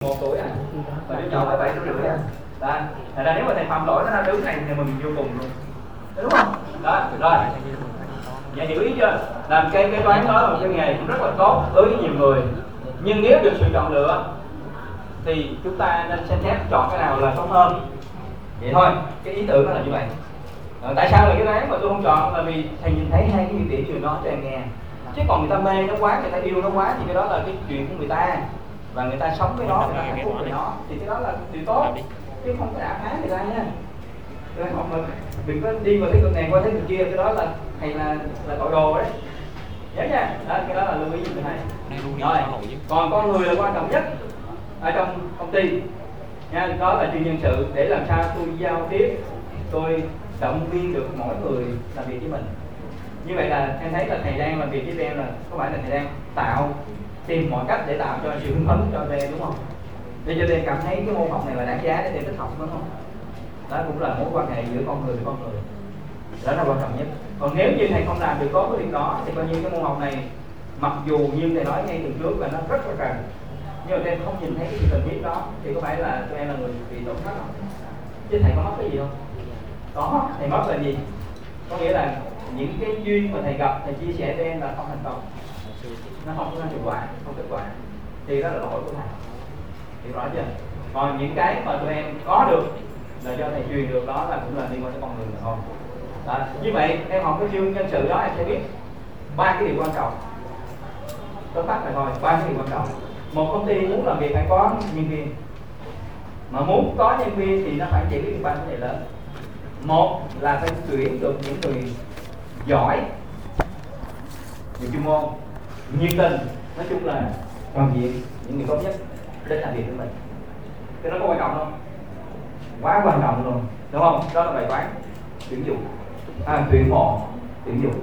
1 tuổi à, và đứa nhỏ mới 7 tuổi rưỡi à. Đó, thành ra nếu mà thầy phạm lỗi nó ra đứng này thì mình vô cùng luôn, đúng không? Đó, rồi, vậy hiểu ý chưa? Làm cái toán đó là một cái nghề cũng rất là tốt đối với nhiều người, nhưng nếu được sự chọn lựa thì chúng ta nên xem xét chọn cái nào là tốt hơn. Vậy thôi, cái ý tưởng nó là như vậy. Tại sao là cái toán mà tôi không chọn là vì thầy nhìn thấy hai cái nhược điểm trường nói cho em nghe. Chứ còn người ta mê nó quá, người ta yêu nó quá thì cái đó là cái chuyện của người ta, và người ta sống với nó, người ta hạnh phúc với nó thì cái đó là điều tốt, chứ không có đả phá người ta nha. Rồi học mà đừng có đi vào cái cực này qua thế cực kia, cái đó là thầy là tội đồ đấy, nhớ nha. Đó, cái đó là lưu ý như thế này. Rồi, còn con người là quan trọng nhất ở trong công ty nha, đó là chuyên nhân sự, để làm sao tôi giao tiếp, tôi động viên được mỗi người làm việc với mình. Như vậy là em thấy là thầy đang làm việc với em là có phải là thầy đang tìm mọi cách để tạo cho sự hứng phấn cho em, đúng không? Để cho em cảm thấy cái môn học này là đáng giá để em thích học, đúng không? Đó cũng là mối quan hệ giữa con người với con người, đó là quan trọng nhất. Còn nếu như thầy không làm được tốt cái việc đó thì coi như cái môn học này, mặc dù như thầy nói ngay từ trước là nó rất là cần, nhưng mà em không nhìn thấy cái sự cần thiết đó thì có phải là tụi em là người bị tổn thất không? Chứ thầy có mất cái gì không? Có, thầy mất là gì? Có nghĩa là những cái duyên mà thầy gặp, thầy chia sẻ với em là không thành công, nó không có hiệu quả, không kết quả, thì đó là lỗi của thầy, hiểu rõ chưa? Còn những cái mà tụi em có được là do thầy truyền được, đó là cũng là liên quan tới con người mà thôi. Đó, như vậy em học cái chuyên nhân sự đó em sẽ biết 3 cái điều quan trọng. Tóm tắt này thôi, 3 cái điều quan trọng. Một công ty muốn làm việc phải có nhân viên, mà muốn có nhân viên thì nó phải giải quyết được 3 vấn đề lớn. Một là phải tuyển được những người giỏi, người chuyên môn, nhiệt tình, nói chung là toàn diện, những người tốt nhất đến làm việc với mình. Cái đó có quan trọng không? Quá quan trọng luôn, đúng không? Đó là bài toán tuyển dụng, tuyển mộ, tuyển dụng.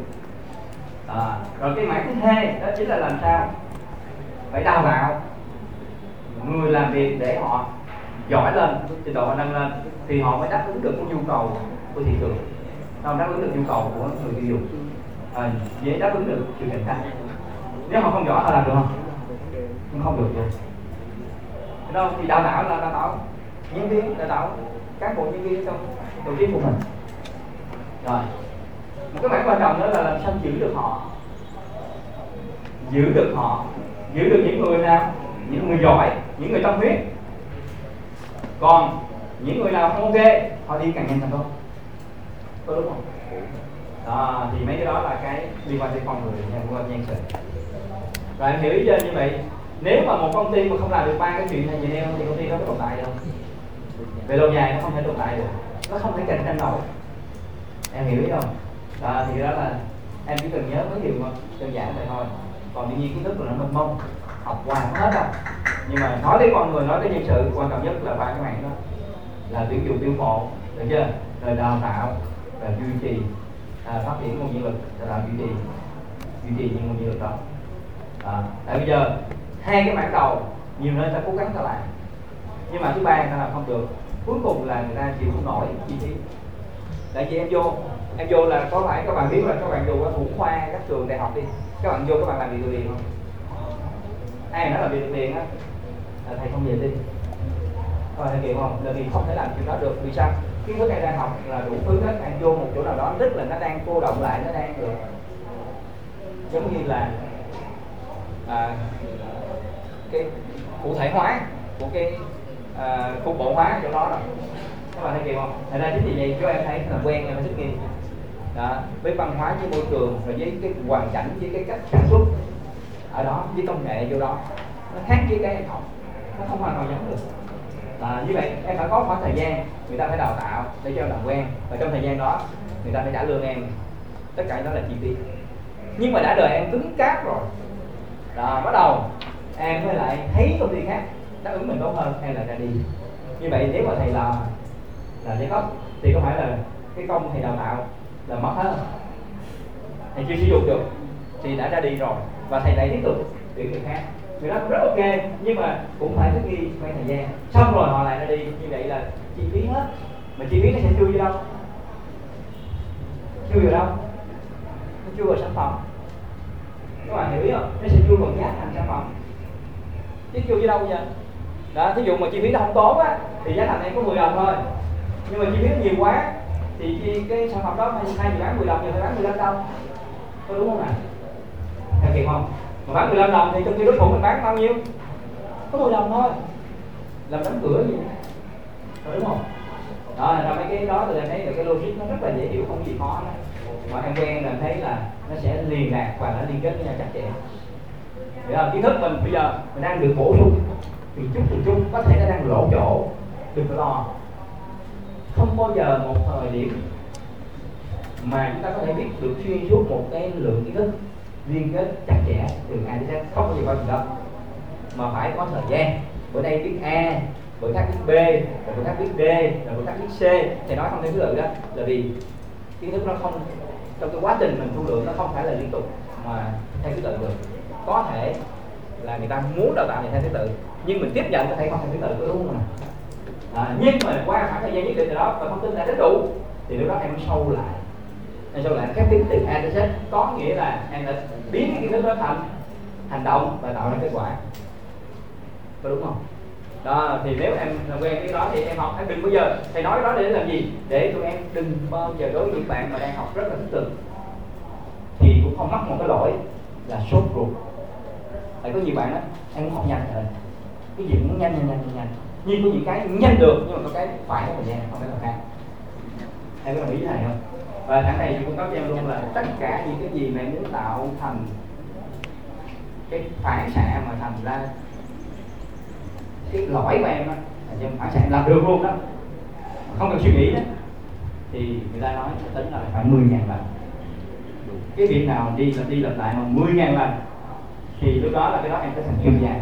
Rồi cái mảng thứ hai đó chính là làm sao phải đào tạo người làm việc để họ giỏi lên, trình độ họ nâng lên thì họ mới đáp ứng được cái nhu cầu của thị trường, không đáp ứng được nhu cầu của người tiêu dùng, dễ đáp ứng được sự cạnh tranh. Nếu họ không giỏi họ làm được không? Không được luôn. Đó thì đào tạo là đào tạo nhân viên, đào tạo cán bộ nhân viên trong tổ chức của mình. Rồi một cái mảng quan trọng nữa là làm sao giữ được họ, giữ được những người nào, những người giỏi, những người tâm huyết. Còn những người nào không ok họ đi càng nhanh càng tốt, có đúng không? Đó, thì mấy cái đó là cái liên quan tới con người, liên quan nhân sự. Rồi em hiểu ý chưa? Như vậy nếu mà một công ty mà không làm được 3 cái chuyện này như em thì công ty đó có tồn tại đâu. Về lâu dài nó không thể tồn tại được, nó không thể cạnh tranh nổi. Em hiểu ý không? Đó, thì đó là em chỉ cần nhớ mấy điều đơn giản vậy thôi. Còn đương nhiên kiến thức là nó mênh mông, học hoài không hết đâu. Nhưng mà nói tới con người, nói tới nhân sự, quan trọng nhất là 3 cái mảng đó, là tuyển dụng, tuyển mộ, được chưa? Rồi đào tạo, rồi duy trì, phát triển nguồn nhân lực, rồi là duy trì những nguồn nhân lực đó. Tại bây giờ hai cái mảng đầu nhiều nơi ta cố gắng ta làm, nhưng mà thứ ba ta làm không được, cuối cùng là người ta chịu không nổi chi phí. Tại vì em vô là có phải các bạn biết là các bạn vô ở thủ khoa các trường đại học đi, các bạn vô các bạn làm việc được liền không? Ai nói làm việc được liền á là thầy không về đi, thôi thầy kịp không? Là vì không thể làm chuyện đó được. Vì sao? Kiến thức em đang học là đủ thứ hết, em vô một chỗ nào đó tức là nó đang cô động lại, nó đang được giống như là cái cụ thể hóa của cái cục bộ hóa chỗ đó rồi. Các bạn thấy kịp không? Thật ra chính vì vậy cho em thấy là quen em phải thích nghi đó, với văn hóa, với môi trường, rồi với cái hoàn cảnh, với cái cách sản xuất ở đó, với công nghệ vô đó nó khác với cái em học, nó không hoàn toàn giống được. Như vậy em phải có khoảng thời gian, người ta phải đào tạo để cho em làm quen, và trong thời gian đó người ta phải trả lương em, tất cả đó là chi phí. Nhưng mà đã đời em cứng cáp rồi đó, bắt đầu em mới lại thấy công ty khác đáp ứng mình tốt hơn, hay là ra đi. Như vậy nếu mà thầy là giám đốc thì có phải là cái công thầy đào tạo là mất hết không? Thầy chưa sử dụng được thì đã ra đi rồi, và thầy lại tiếp tục tuyển người khác, người đó cũng rất ok, nhưng mà cũng phải thích nghi quen thời gian, xong rồi họ lại ra đi. Như vậy là chi phí hết, mà chi phí nó sẽ chui vô đâu? Chui vào đâu? Nó chui vào sản phẩm. Các bạn hiểu ý không? Nó sẽ chui vào giá thành sản phẩm, chứ chui vô đâu giờ? Đó, thí dụ mà chi phí nó không tốn á thì giá thành em có 10 đồng thôi, nhưng mà chi phí nó nhiều quá thì cái sản phẩm đó thay vì bán 10 đồng giờ phải bán 15 đồng, có đúng không ạ? Theo kịp không? Mà bán 15 đồng thì trong khi đối thủ mình bán bao nhiêu? Có 10 đồng thôi, làm đóng cửa gì, đúng không? Đó là mấy cái đó tôi thấy là cái logic nó rất là dễ hiểu, không gì khó đó. Mà em quen là thấy là nó sẽ liền lạc và nó liên kết với nhau chặt chẽ. Hiểu không? Kiến thức mình bây giờ mình đang được bổ sung từng chút có thể nó đang lỗ chỗ, đừng có lo. Không bao giờ một thời điểm mà chúng ta có thể biết được xuyên suốt một cái lượng kiến thức liên kết chặt chẽ từ A đến Z, không có gì bao giờ đó, mà phải có thời gian. Bữa nay biết A, bữa khác biết B, rồi bữa khác biết D, rồi bữa khác biết C, thì nói không theo thứ tự đó là vì kiến thức nó không, trong cái quá trình mình thu lượng nó không phải là liên tục mà theo thứ tự được. Có thể là người ta muốn đào tạo này theo thứ tự, nhưng mình tiếp nhận có thể không theo thứ tự, có đúng không ạ? Nhưng mà qua khoảng thời gian nhất định từ đó và thông tin đã đến đủ thì lúc đó em sâu lại, khép kín từ A đến Z, có nghĩa là em đã biến cái kiến thức đó thành hành động và tạo ra kết quả, có đúng không? Đó, thì nếu em làm quen cái đó thì em học, em đừng bao giờ thầy nói đó để làm gì, để tụi em đừng bao giờ đối với những bạn mà đang học rất là tích cực thì cũng không mắc một cái lỗi là sốt ruột. Tại có nhiều bạn đó em muốn học nhanh rồi, cái gì cũng muốn nhanh, nhưng có những cái nhanh được nhưng mà có cái phải có thời gian, không phải là khác. Em có đồng ý với thầy không? Và thằng này cung cấp cho em luôn là tất cả những cái gì mà em muốn tạo thành cái phản xạ mà thành ra cái lỗi của em á, là phản xạ em làm được luôn đó, không cần suy nghĩ đó, thì người ta nói tính là phải 10.000 lần. Cái việc nào đi lặp lại mà 10.000 lần thì lúc đó là cái đó em sẽ thành chuyên gia.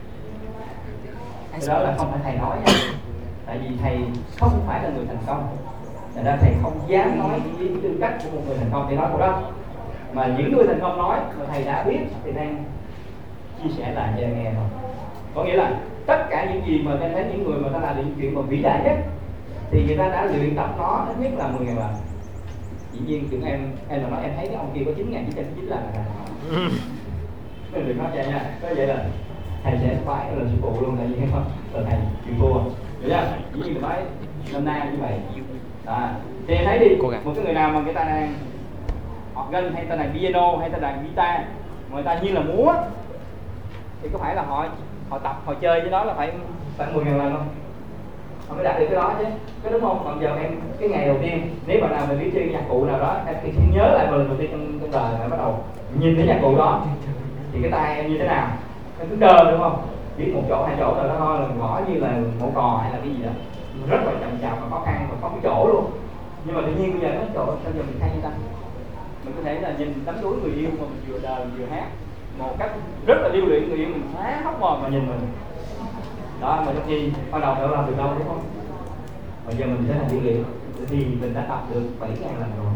Cái đó là không phải thầy nói nha, tại vì thầy không phải là người thành công, thành ra thầy không dám nói với tư cách của một người thành công để nói câu đó, mà những người thành công nói mà thầy đã biết thì đang chia sẻ lại cho em nghe thôi. Có nghĩa là tất cả những gì mà em thấy những người mà ta làm những chuyện mà vĩ đại nhất thì người ta đã luyện tập nó ít nhất là 10.000 lần. Dĩ nhiên chuyện em là nói em thấy cái ông kia có 9.909 lần là nên đừng nói cho nha, có vậy là thầy sẽ khoái là sư phụ luôn, tại vì hay không là thầy chịu thua, hiểu chưa? Dĩ nhiên mình nói năm nay như vậy. Thì em thấy đi, một cái người nào mà người ta đang học gân hay ta đàn piano hay ta đàn guitar mà người ta như là múa thì có phải là họ tập họ chơi với đó là phải 10.000 lần không? Họ mới đạt được cái đó chứ, có đúng không? Còn giờ em cái ngày đầu tiên nếu bạn nào mình biết chơi nhạc cụ nào đó em thì nhớ lại lần đầu tiên trong đời là bắt đầu nhìn thấy nhạc cụ đó thì cái tay em như thế nào, em cứ đơ đúng không? Biết một chỗ hai chỗ rồi đó thôi là gõ như là một cò hay là cái gì đó rất là chậm chạp và khó khăn và có cái chỗ luôn. Nhưng mà tự nhiên bây giờ nó chỗ sao giờ mình hay như ta, mình có thể là nhìn đắm đuối người yêu mà mình vừa đờn vừa hát một cách rất là điêu luyện, người yêu mình há hốc mồm mà nhìn mình đó, mà trong khi ban đầu đâu làm được đâu, đúng không? Bây giờ mình sẽ làm điêu luyện thì mình đã tập được 7.000 lần rồi,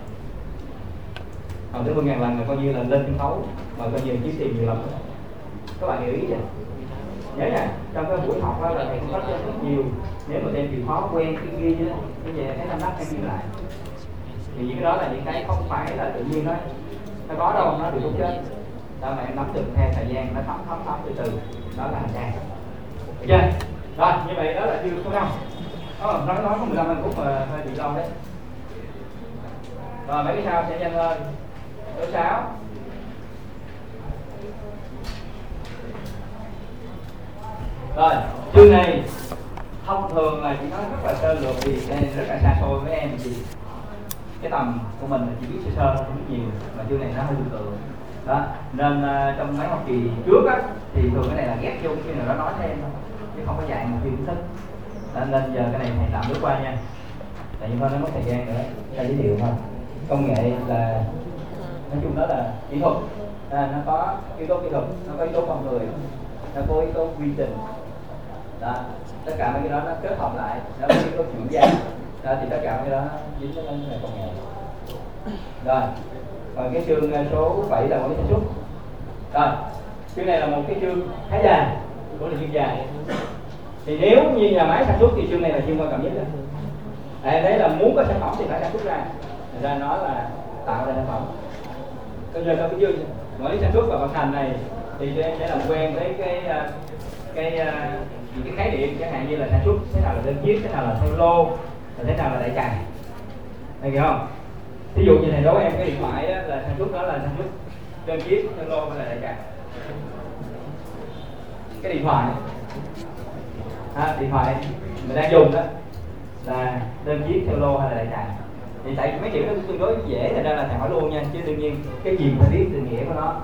còn tới 10.000 lần là coi như là lên sân khấu mà coi như kiếm tiền nhiều lắm. Các bạn hiểu ý chưa? Nhớ nha, trong cái buổi học đó là thầy cũng có cho rất nhiều, nếu mà em chịu khó quen cái ghi đó, cái về cái năm đắp em ghi lại thì những cái đó là những cái không phải là tự nhiên nó có đâu, nó được đúng chết đó, mà em nắm được theo thời gian nó thấm từ đó là hành trang, được chưa? Rồi như vậy đó là chương số 5. Nói có 15 phút mà hơi bị lâu đấy. Rồi mấy cái sau sẽ nhanh hơn. Số 6. Rồi chương này thông thường là chỉ nói rất là sơ lược vì đây rất là xa xôi với em, vì cái tầm của mình là chỉ biết sơ không biết nhiều, mà chương này nó hơi tương tự đó, nên trong mấy học kỳ trước á thì thường cái này là ghép vô khi nào đó nói thêm thôi chứ không có dạy một kiến thức, nên giờ cái này thầy tạm bước qua nha, tại vì thôi nó mất thời gian nữa, ta giới thiệu thôi. Công nghệ là nói chung đó là kỹ thuật, nó có yếu tố kỹ thuật, nó có yếu tố con người, nó có yếu tố quy trình đó, tất cả mấy cái đó nó kết hợp lại nó có yếu tố chuyển giao đó, thì tất cả mấy cái đó dính đến vấn đề công nghệ. Rồi còn cái chương số 7 là quản lý sản xuất. Rồi chương này là một cái chương khá dài, cũng là chương dài, thì nếu như nhà máy sản xuất thì chương này là chương quan trọng nhất đó. Đấy là muốn có sản phẩm thì phải sản xuất ra nó là tạo ra sản phẩm. Bây giờ cái chương quản lý sản xuất và vận hành này thì em sẽ làm quen với cái những cái khái niệm chẳng hạn như là sản xuất thế nào là đơn chiếc, thế nào là theo lô, thế nào là đại trà, anh hiểu không? Ví dụ như thầy đố em cái điện thoại đó là sản xuất đó là sản xuất đơn chiếc, theo lô hay là đại trà? Cái điện thoại điện thoại mình đang dùng đó là đơn chiếc, theo lô hay là đại trà? Thì tại mấy chữ nó tương đối dễ, thành ra là thầy hỏi luôn nha, chứ đương nhiên cái gì phải biết định nghĩa của nó.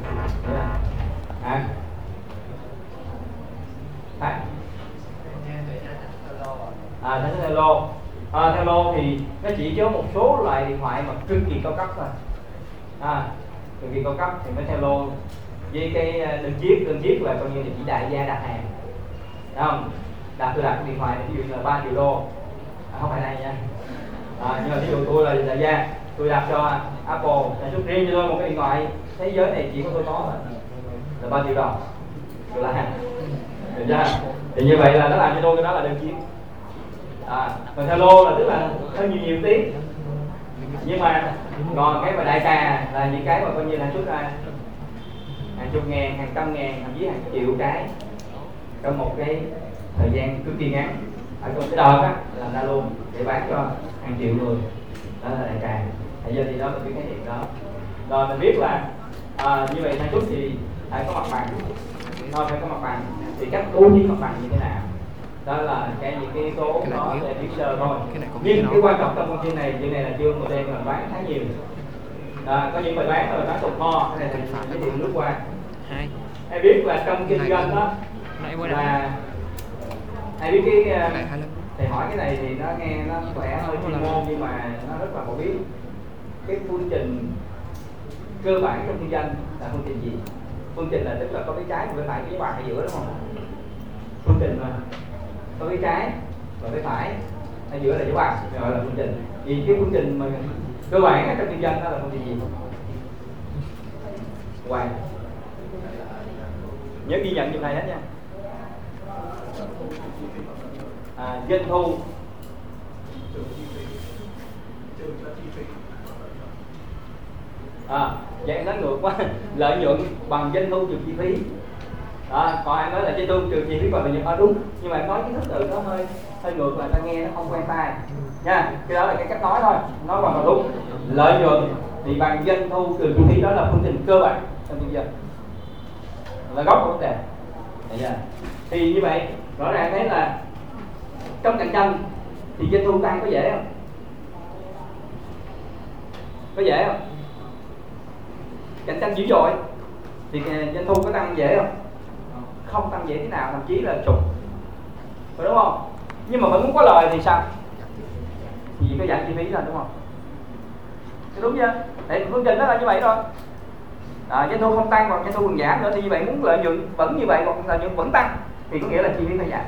Sản xuất theo lô. Theo lô thì nó chỉ chứa một số loại điện thoại mà cực kỳ cao cấp thôi. Cực kỳ cao cấp thì mới theo lô. Với cái đơn chiếc là coi như là chỉ đại gia đặt hàng, đúng không? Tôi đặt cái điện thoại này ví dụ là 3 triệu đô, không phải đây nha. Nhưng mà ví dụ tôi là đại gia, tôi đặt cho Apple sản xuất riêng cho tôi một cái điện thoại thế giới này chỉ có tôi có là 3 triệu đồng, được là được chưa? Thì như vậy là nó làm cho tôi cái đó là đơn chiếc. Còn theo lô là tức là hơi nhiều tí, nhưng mà còn cái mà đại trà là những cái mà coi như là sản xuất ra hàng chục ngàn, hàng trăm ngàn, thậm chí hàng triệu cái trong một cái thời gian cực kỳ ngắn. Ở trong cái đợt á làm ra luôn để bán cho hàng triệu người, đó là đại trà. Bây giờ thì đó là cái khái niệm đó. Rồi mình biết là như vậy sản xuất thì phải có mặt bằng, phải có mặt bằng. Thì cách bố trí mặt bằng như thế nào? Đó là những cái yếu tố đó để biết sơ thôi. Nhưng cái quan trọng trong con chương này là chương một đêm là bán khá nhiều. Có những bài bán là bán tồn kho, cái này thì giới thiệu lướt qua. Ai biết là trong kinh doanh đó là ai biết cái thầy hỏi cái này thì nó nghe nó khỏe hơi chuyên môn, nhưng mà nó rất là phổ biến. Cái phương trình cơ bản trong kinh doanh là phương trình gì? Phương trình là tức là có cái trái và cái phải, cái bạn ở giữa, đúng không? Phương trình mà có cái trái và cái phải ở giữa là dấu bằng, gọi là phương trình. Vì cái phương trình mà cơ bản trong kinh doanh đó là phương trình gì? Hoàng nhớ ghi nhận như này hết nha. Doanh thu vậy nó ngược quá. Lợi nhuận bằng doanh thu trừ chi phí. Còn em nói là doanh thu trừ chi phí bằng lợi nhuận, đúng, nhưng mà em nói cái thứ tự nó hơi ngược, là ta nghe nó không quen tai nha. Cái đó là cái cách nói thôi, nói bằng là đúng. Lợi nhuận thì bằng doanh thu trừ chi phí, đó là phương trình cơ bản trong kinh doanh, là gốc của vấn đề. Thì như vậy rõ ràng thấy là trong cạnh tranh thì doanh thu tăng có dễ không? Có dễ không? Cạnh tranh dữ dội thì doanh thu có tăng dễ không? Không tăng dễ thế nào, thậm chí là trục, phải đúng không? Nhưng mà vẫn muốn có lời thì sao? Thì chỉ có giảm chi phí thôi, đúng không? Thì đúng chưa? Tại phương trình nó là như vậy thôi. Doanh thu không tăng hoặc doanh thu còn giảm nữa, thì như vậy muốn lợi nhuận vẫn như vậy hoặc lợi nhuận vẫn tăng thì có nghĩa là chi phí phải giảm.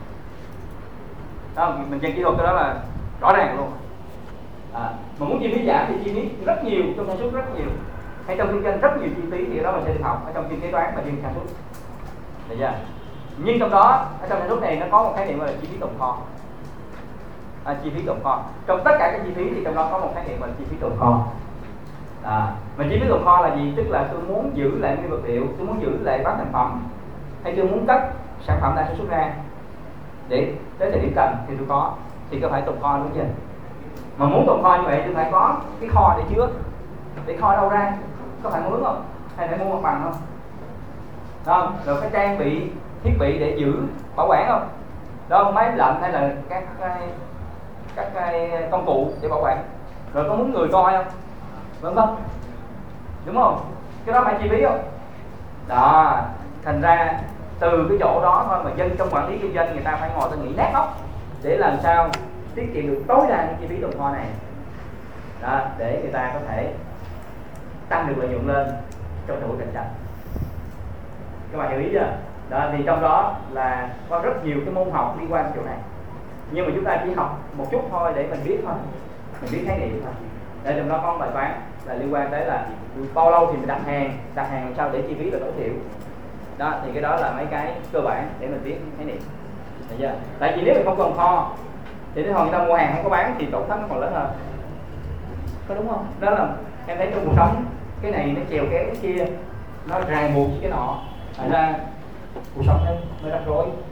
Mình chơi kỹ thuật cái đó là rõ ràng luôn. Mà muốn chi phí giảm thì chi phí rất nhiều, trong sản xuất rất nhiều, hay trong kinh doanh rất nhiều chi phí, thì đó mình sẽ được học ở trong chuyên kế toán và chuyên sản xuất. Được chưa? Nhưng trong đó, ở trong sản xuất này nó có một khái niệm gọi là chi phí tồn kho. Chi phí tồn kho. Trong tất cả các chi phí thì trong đó có một khái niệm gọi là chi phí tồn kho. Mà chi phí tồn kho là gì? Tức là tôi muốn giữ lại nguyên vật liệu, tôi muốn giữ lại bán thành phẩm, hay tôi muốn cất sản phẩm đã sản xuất ra để tới thời điểm cần thì tôi có, thì có phải tồn kho, đúng chưa? Mà muốn tồn kho như vậy tôi phải có cái kho để chứa. Để kho đâu ra? Có phải mướn không? Hay phải mua mặt bằng không? Không? Rồi cái trang bị, thiết bị để giữ bảo quản không? Đó, máy lạnh hay là các cái công cụ để bảo quản. Rồi có muốn người coi không? Vâng không? Đúng không? Cái đó phải chi phí không? Đó, thành ra từ cái chỗ đó thôi mà dân trong quản lý kinh doanh người ta phải ngồi ta nghĩ nát óc để làm sao tiết kiệm được tối đa những chi phí tồn kho này. Đó, để người ta có thể tăng được lợi nhuận lên trong thời buổi cạnh tranh. Các bạn hiểu ý chưa? Đó, thì trong đó là có rất nhiều cái môn học liên quan đến chỗ này, nhưng mà chúng ta chỉ học một chút thôi để mình biết thôi, mình biết khái niệm thôi. Để trong đó có một bài toán là liên quan tới là bao lâu thì mình đặt hàng làm sao để chi phí là tối thiểu. Đó, thì cái đó là mấy cái cơ bản để mình biết khái niệm. Được chưa? Tại vì nếu mình không còn kho thì cái hồi người ta mua hàng không có bán thì tổn thất nó còn lớn hơn, có đúng không? Đó là em thấy trong cuộc sống cái này nó chèo kéo cái kia, nó ràng buộc cái nọ, thành ra cuộc sống nó rắc rối.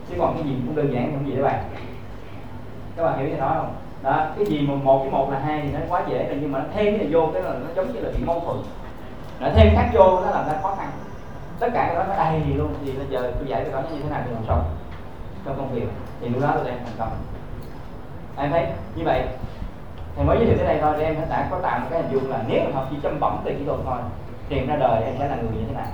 chứ còn cái gì cũng đơn giản không gì đó bạn. Các bạn hiểu gì nói không? Đó, cái gì mà một với một là hai thì nó quá dễ rồi, nhưng mà nó thêm cái này vô cái là nó giống như là bị mâu thuẫn, nó thêm khác vô nó làm ra khó khăn. Tất cả cái đó nó đầy luôn. Thì bây giờ tôi dạy cái đó như thế nào để làm sống trong công việc thì lúc đó tôi đang thành công. Em thấy như vậy thầy mới giới thiệu tới đây thôi để em đã có tạo một cái hình dung là nếu mà học chỉ chăm bẩm về kỹ thuật thôi thì em ra đời em sẽ là người như thế nào,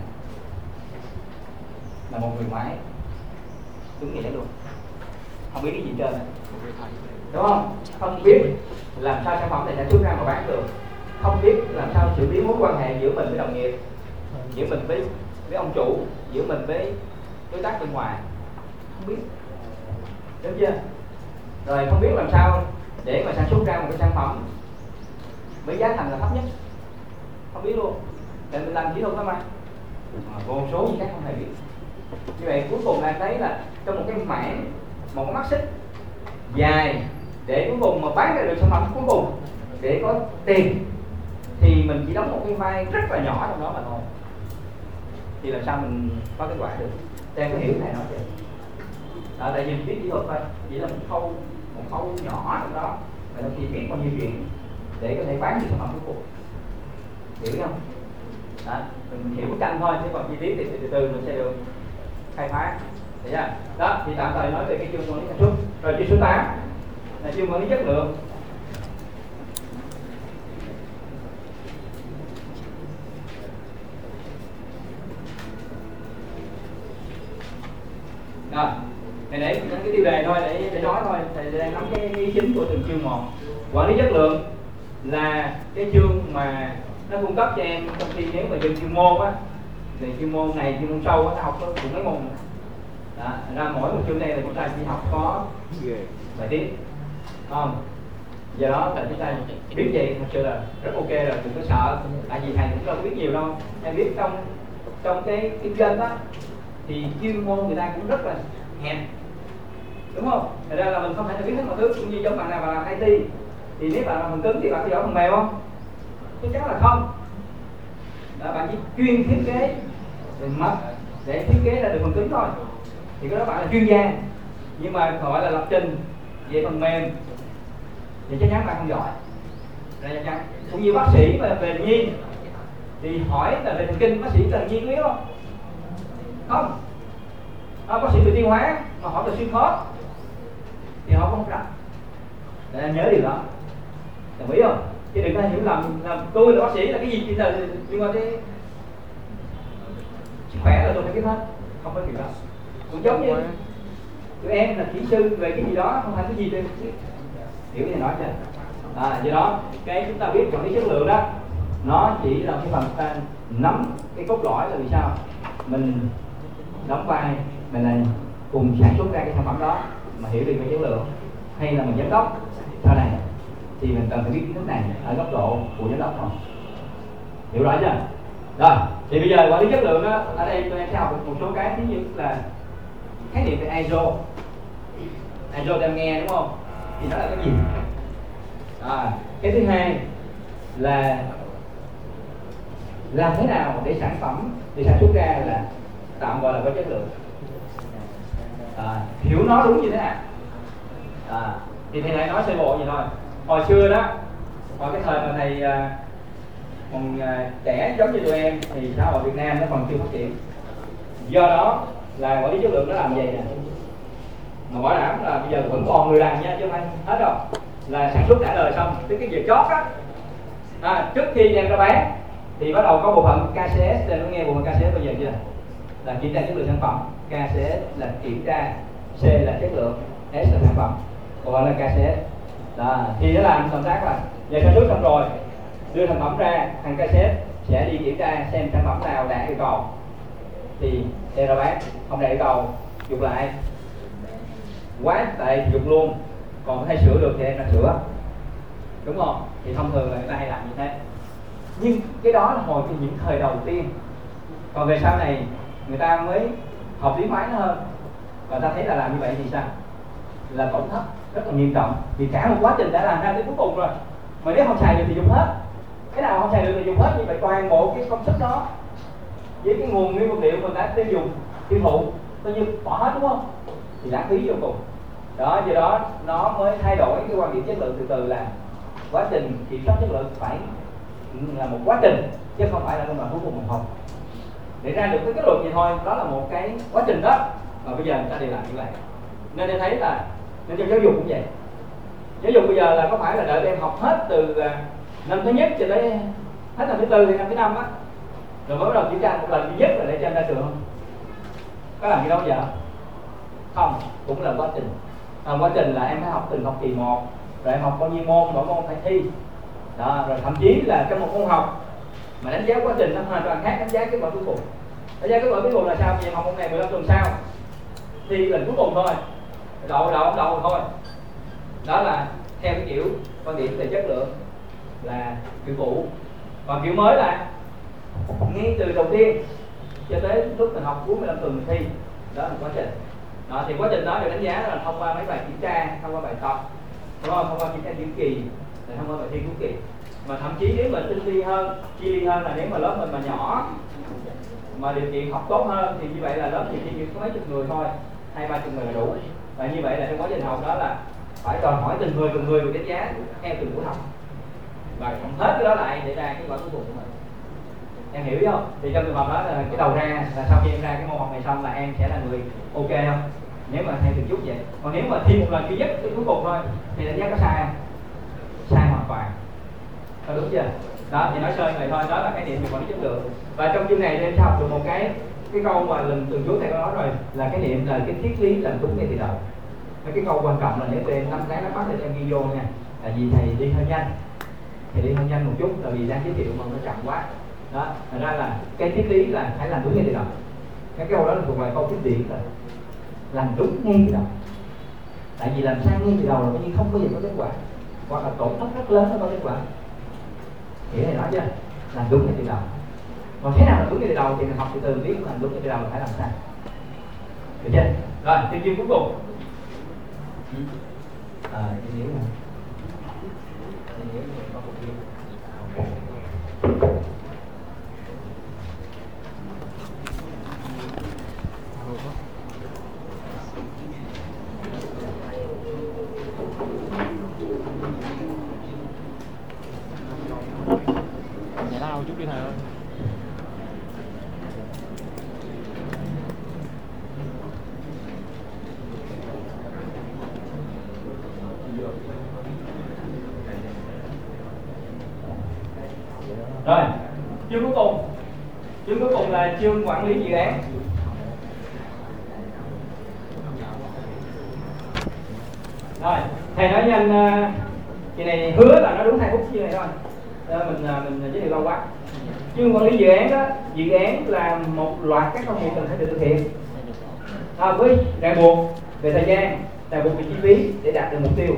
là một người máy đúng nghĩa luôn, không biết cái gì trơn, đúng không? Không biết làm sao sản phẩm này sản xuất ra mà bán được, không biết làm sao xử lý mối quan hệ giữa mình với đồng nghiệp, giữa mình với ông chủ, giữa mình với đối tác bên ngoài, không biết, đúng chưa? Rồi không biết làm sao để mà sản xuất ra một cái sản phẩm với giá thành là thấp nhất, không biết luôn. Để mình làm kỹ thuật thôi mà vô số gì khác không hề biết. Như vậy cuối cùng là thấy là trong một cái mảng, một cái mắt xích dài để cuối cùng mà bán ra được sản phẩm cuối cùng để có tiền thì mình chỉ đóng một cái vai rất là nhỏ trong đó mà thôi. Thì làm sao mình có kết quả được? Em có hiểu cái này nói chưa? Tại vì mình biết kỹ thuật thôi, chỉ là một khâu nhỏ trong đó mà đôi khi biết bao nhiêu chuyện để có thể bán được sản phẩm cuối cùng, hiểu không? Đó, mình hiểu bức tranh thôi, chứ còn chi tiết thì từ từ mình sẽ được khai phá. Được chưa? Đó, thì tạm thời nói về cái chương quản lý sản xuất. Rồi chương số 8 là chương quản lý chất lượng. Rồi, thầy để cái tiêu đề thôi để nói thôi, thầy đang nắm cái ý chính của từng chương một. Quản lý chất lượng là cái chương mà nó cung cấp cho em trong khi nếu mà dân chuyên môn á, thì chuyên môn này chuyên môn sâu á, nó học có cũng mấy môn. Đó, ra mỗi một chương này là chúng ta chỉ học có bài tiết, không? Do đó là chúng ta biết gì thật sự là rất ok rồi, đừng có sợ, tại vì thầy cũng đâu biết nhiều đâu. Em biết trong cái kinh doanh đó thì chuyên môn người ta cũng rất là hẹp, đúng không? Thật ra là mình không thể là biết hết mọi thứ, cũng như giống bạn nào mà làm IT thì nếu bạn làm phần cứng thì bạn có giỏi phần mềm không? Chắc chắn là không. Đó, bạn chỉ chuyên thiết kế để thiết kế ra được phần cứng thôi thì cái đó bạn là chuyên gia, nhưng mà gọi là lập trình về phần mềm thì chắc chắn bạn không giỏi. Ra chắc chắn. Cũng như bác sĩ mà về nhi thì hỏi là về thần kinh, bác sĩ cần nhi có biết không? Không. Bác sĩ về tiêu hóa mà hỏi về xuyên khớp thì họ không rành. Để em nhớ điều đó, đồng ý không? Chứ đừng có hiểu lầm là tôi là bác sĩ là cái gì chỉ là liên quan tới sức khỏe là tôi phải biết hết, không có chuyện đó. Cũng giống như tụi em là kỹ sư về cái gì đó, không phải cái gì tôi hiểu cái này nói chưa? Do đó cái chúng ta biết quản lý chất lượng đó, nó chỉ là cái phần ta nắm cái cốt lõi là vì sao mình đóng vai mình là cùng sản xuất ra cái sản phẩm đó, mà hiểu được về chất lượng hay là mình giám đốc sau này thì mình cần phải biết kiến thức này ở góc độ của giám đốc thôi, hiểu rõ chưa? Rồi thì bây giờ quản lý chất lượng đó, ở đây tôi sẽ học một số cái, thứ nhất là khái niệm về ISO. ISO em nghe đúng không? Thì nó là cái gì? Cái thứ hai là làm thế nào để sản phẩm để sản xuất ra là tạm gọi là có chất lượng, hiểu nó đúng như thế nào. Thì thầy lại nói sơ bộ vậy thôi. Hồi xưa đó, hồi cái thời mà thầy còn trẻ giống như tụi em thì xã hội Việt Nam nó còn chưa phát triển, do đó là quản lý chất lượng nó làm gì nè, mà bảo đảm là bây giờ vẫn còn người làm nha, chứ không phải hết đâu, là sản xuất đã đời xong tới cái việc chót á, trước khi đem ra bán thì bắt đầu có bộ phận KCS. Em có nghe bộ phận KCS bao giờ chưa? Là kiểm tra chất lượng sản phẩm. KCS là kiểm tra, C là chất lượng, S là sản phẩm, bộ phận là KCS. Thì nó làm động tác là giờ sản xuất xong rồi đưa sản phẩm ra, thằng KCS sẽ đi kiểm tra xem sản phẩm nào đạt yêu cầu thì đem ra bán, không đạt yêu cầu dục lại, quá tệ thì dục luôn, còn có thể sửa được thì em là sửa, đúng không? Thì thông thường là người ta hay làm như thế. Nhưng cái đó là hồi những thời đầu tiên, còn về sau này người ta mới hợp lý hóa nó hơn, và ta thấy là làm như vậy thì sao? Là tổn thất rất là nghiêm trọng, vì cả một quá trình đã làm ra tới cuối cùng rồi, mà nếu không xài được thì dùng hết. Cái nào không xài được thì dùng hết, như vậy toàn bộ cái công sức đó với cái nguồn nguyên vật liệu mình đã tiêu thụ coi như bỏ hết, đúng không? thì lãng phí vô cùng. Đó, do đó nó mới thay đổi cái quan điểm chất lượng từ từ là quá trình kiểm soát chất lượng phải là một quá trình chứ không phải là công đoạn cuối cùng một học. Để ra được cái kết luận gì thôi, đó là một cái quá trình đó. Và bây giờ người ta đều làm như vậy. Nên tôi thấy là nên trong giáo dục cũng vậy. Giáo dục bây giờ là có phải là đợi em học hết từ năm thứ nhất cho tới hết năm thứ tư hay năm thứ năm á, rồi mới bắt đầu kiểm tra một lần duy nhất là để cho em ra trường không? Có làm gì đâu giờ? Không, cũng là quá trình. Quá trình là em phải học từng học kỳ 1, rồi em học bao nhiêu môn, mỗi môn phải thi. Đó, rồi thậm chí là trong một môn học mà đánh giá quá trình nó hoàn toàn khác đánh giá kết quả cuối cùng. Đánh giá kết quả cuối cùng là sao? Bây giờ học môn này 15 tuần sau, thi lần cuối cùng thôi, đậu thôi. Đó là theo cái kiểu quan điểm về chất lượng là kiểu cũ. Còn kiểu mới là ngay từ đầu tiên cho tới lúc mình học cuối 15 tuần mình thi. Đó là quá trình. Đó, thì quá trình đó được đánh giá là thông qua mấy bài kiểm tra, thông qua bài tập, đúng không? Thông qua kiểm tra định kỳ, rồi thông qua bài thi cuối kỳ. Mà thậm chí nếu mà tinh vi hơn, chi ly hơn là nếu mà lớp mình mà nhỏ mà điều kiện học tốt hơn thì như vậy là lớp chỉ có mấy chục người thôi, 20-30 người là đủ. Và như vậy là trong quá trình học đó là phải đòi hỏi từng người được đánh giá theo từng buổi học và cộng hết cái đó lại để ra cái quả cuối cùng của mình. Em hiểu không? Thì trong trường hợp đó là cái đầu ra là sau khi em ra cái môn học này xong là em sẽ là người ok không? Nếu mà theo từng chút vậy. Còn nếu mà thi một lần duy nhất cái cuối cùng thôi thì đánh giá có sai không? Sai hoàn toàn. Có đúng chưa? Đó thì nói sơ vậy thôi, đó là cái niệm về quản lý chất lượng. Và trong chương này em sẽ học được một cái câu mà lần từng chút thầy có nói rồi, là cái niệm là cái triết lý làm đúng ngay từ đầu. Cái câu quan trọng là nếu tụi em 5 cái nó bắt thì em ghi vô nha. Là vì thầy đi hơi nhanh, thầy đi hơi nhanh một chút là vì đang giới thiệu mà nó chậm quá. Đó, thành ra là cái triết lý là phải làm đúng ngay từ đầu. Cái câu đó là thuộc về câu kinh điển rồi, làm đúng ngay từ đầu. Tại vì làm sai ngay từ đầu là coi như không bao giờ có kết quả, hoặc là tổn thất rất lớn nó có kết quả. Hiểu thầy nói chưa? Làm đúng ngay từ đầu. Còn thế nào là đúng ngay từ đầu thì mình học từ từ biết làm đúng ngay từ đầu là phải làm sao. Được chưa? Rồi, tiêu chí cuối cùng. Cái nếu mà nếu mà có một điều nhà lao chút đi thầy ơi. Rồi, chương cuối cùng là chương quản lý dự án. Rồi, thầy nói nhanh kỳ này hứa là nó đúng 2 phút chương này thôi. Mình giới thiệu lâu quá. Chương quản lý dự án đó, dự án là một loạt các công việc cần phải được thực hiện. Với ràng buộc về thời gian, ràng buộc về chi phí để đạt được mục tiêu.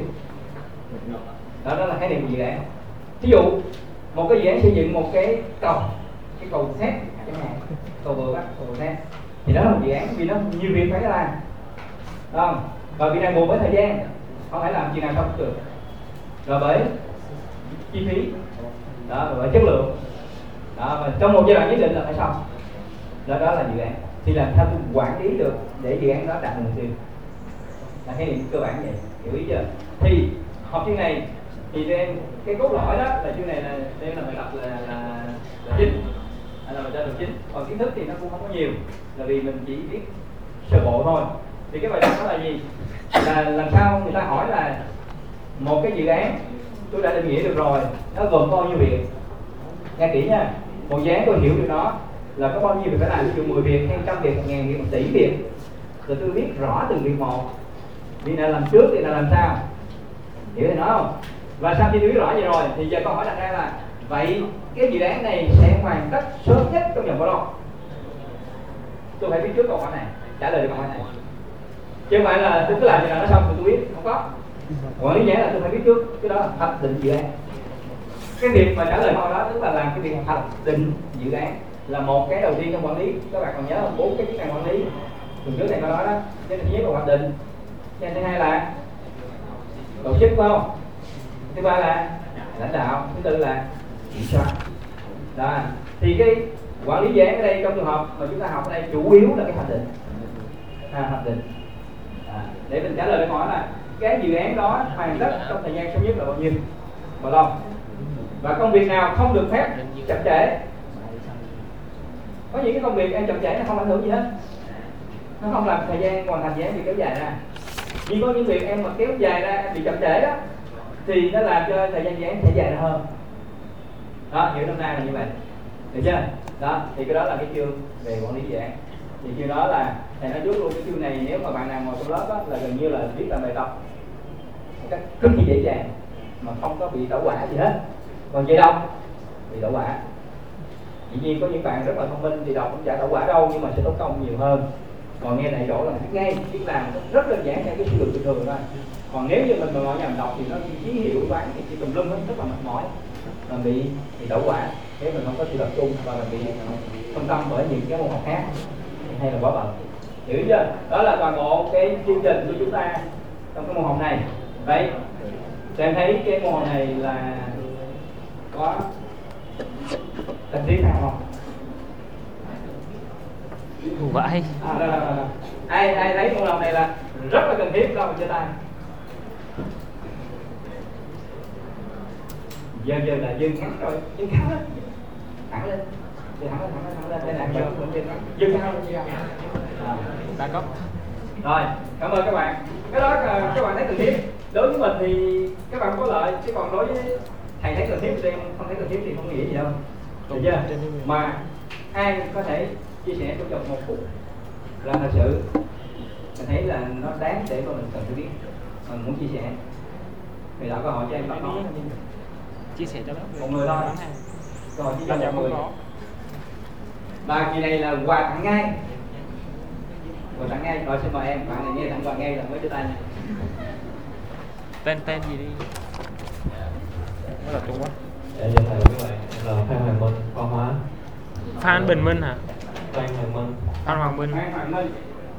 Đó là khái niệm của dự án. Ví dụ một cái dự án xây dựng một cái cầu thép chẳng hạn, cầu vượt á, cầu thép, thì đó là một dự án vì nó nhiều việc phải làm, không? Và vì ràng buộc với thời gian, không phải làm chuyện nào xong cũng được. Rồi bởi chi phí, đó, rồi bởi chất lượng, đó, và trong một giai đoạn nhất định là phải xong. Đó là dự án. Thì làm sao tôi quản lý được để dự án đó đạt được mục tiêu, là khái niệm cơ bản vậy, hiểu ý chưa? Thì học chương này thì em cái cốt lõi đó là chương này là đây là bài tập là chính, là bài tập chính. Còn kiến thức thì nó cũng không có nhiều, là vì mình chỉ biết sơ bộ thôi. Thì cái bài tập đó là gì? Là làm sao người ta hỏi là một cái dự án tôi đã định nghĩa được rồi, nó gồm bao nhiêu việc. Nghe kỹ nha, một dự án tôi hiểu được nó là có bao nhiêu việc phải làm, ví dụ 10 việc, 100 việc, 1000 việc, 1 tỷ việc, rồi tôi biết rõ từng việc một, việc nào làm trước, việc nào làm sau, hiểu thì nói không? Và sau khi tôi biết rõ vậy rồi thì giờ câu hỏi đặt ra là vậy cái dự án này sẽ hoàn tất sớm nhất trong vòng bao lâu? Tôi phải biết trước câu hỏi này, trả lời được câu hỏi này, chứ không phải là tôi cứ làm gì nào nó xong thì tôi biết, không có. Quản lý dự án là tôi phải biết trước, cái đó là hoạch định dự án. Cái việc mà trả lời câu đó tức là làm cái việc hoạch định dự án là một cái đầu tiên trong quản lý. Các bạn còn nhớ không? 4 cái chức năng quản lý tuần trước thầy có nói đó. Cái thứ nhất là hoạch định, cái thứ hai là tổ chức, phải không? Thứ ba là lãnh đạo, thứ tư là kiểm soát. Đó. Thì cái quản lý dự án ở đây trong trường hợp mà chúng ta học ở đây chủ yếu là cái hoạch định. Hoạch định. để mình trả lời câu hỏi là cái dự án đó hoàn tất trong thời gian sớm nhất là bao nhiêu, bao lâu, và công việc nào không được phép chậm trễ. Có những cái công việc em chậm trễ nó không ảnh hưởng gì hết, nó không làm thời gian hoàn thành dự án bị kéo dài ra. Nhưng có những việc em mà kéo dài ra bị chậm trễ đó thì nó làm cho thời gian dự án sẽ dài ra hơn. Đó, hiểu năm nay là như vậy, được chưa? Đó, thì cái đó là cái chương về quản lý dự án. Thì chương đó là thầy nói trước luôn, cái chương này nếu mà bạn nào ngồi trong lớp đó, là gần như là viết làm bài tập một cách cực kỳ dễ dàng mà không có bị tẩu hỏa gì hết. Còn dễ đọc bị tẩu hỏa. Dĩ nhiên có những bạn rất là thông minh thì đọc cũng chả tẩu hỏa đâu, nhưng mà sẽ tốn công nhiều hơn. Còn nghe thầy chỗ là biết ngay, biết làm rất đơn giản theo cái suy luận bình thường thôi. Còn nếu như mình ngồi nhà mình đọc thì nó ký hiệu toán thì chỉ tùm lum hết, rất là mệt mỏi, mình bị tẩu hỏa nếu mình không có sự tập trung và mình bị phân tâm bởi những cái môn học khác hay là quá bận. Hiểu chưa? Đó là toàn bộ cái chương trình của chúng ta trong cái môn học này. Đấy, thì em thấy cái môn học này là có cần thiết nào không? Vãi. Ai thấy môn học này là rất là cần thiết đâu mà giơ tay. Giờ là dừng ngắn rồi, dừng cao lên, thẳng lên, thẳng lên, đây là dừng cao lên. Đa cấp. Rồi, cảm ơn các bạn. Cái đó các bạn thấy cần thiết. Đối với mình thì các bạn có lợi, chứ còn đối với thầy thấy cần thiết thì không thấy cần thiết thì không nghĩ gì đâu. Được chưa? Mà ai có thể chia sẻ trong vòng 1 phút là thật sự mình thấy là nó đáng để mà mình cần phải biết, mình muốn chia sẻ. Thì tạo câu hỏi cho em bắt nói. Chia sẻ cho lớp. Một người thôi. Rồi chỉ cho một người. Và kỳ này là quà tặng ngay. Quà tặng ngay. Rồi xin mời em, bạn này nghe tặng quà ngay là mới cho tay nha. Tên gì đi? Nó là Trung Quốc. Dạ, giờ thầy các bạn là Phan Hoàng Minh, khoa hóa. Phan Bình Minh hả? Phan Hoàng Minh. Phan Hoàng Minh. Phan Hoàng Minh.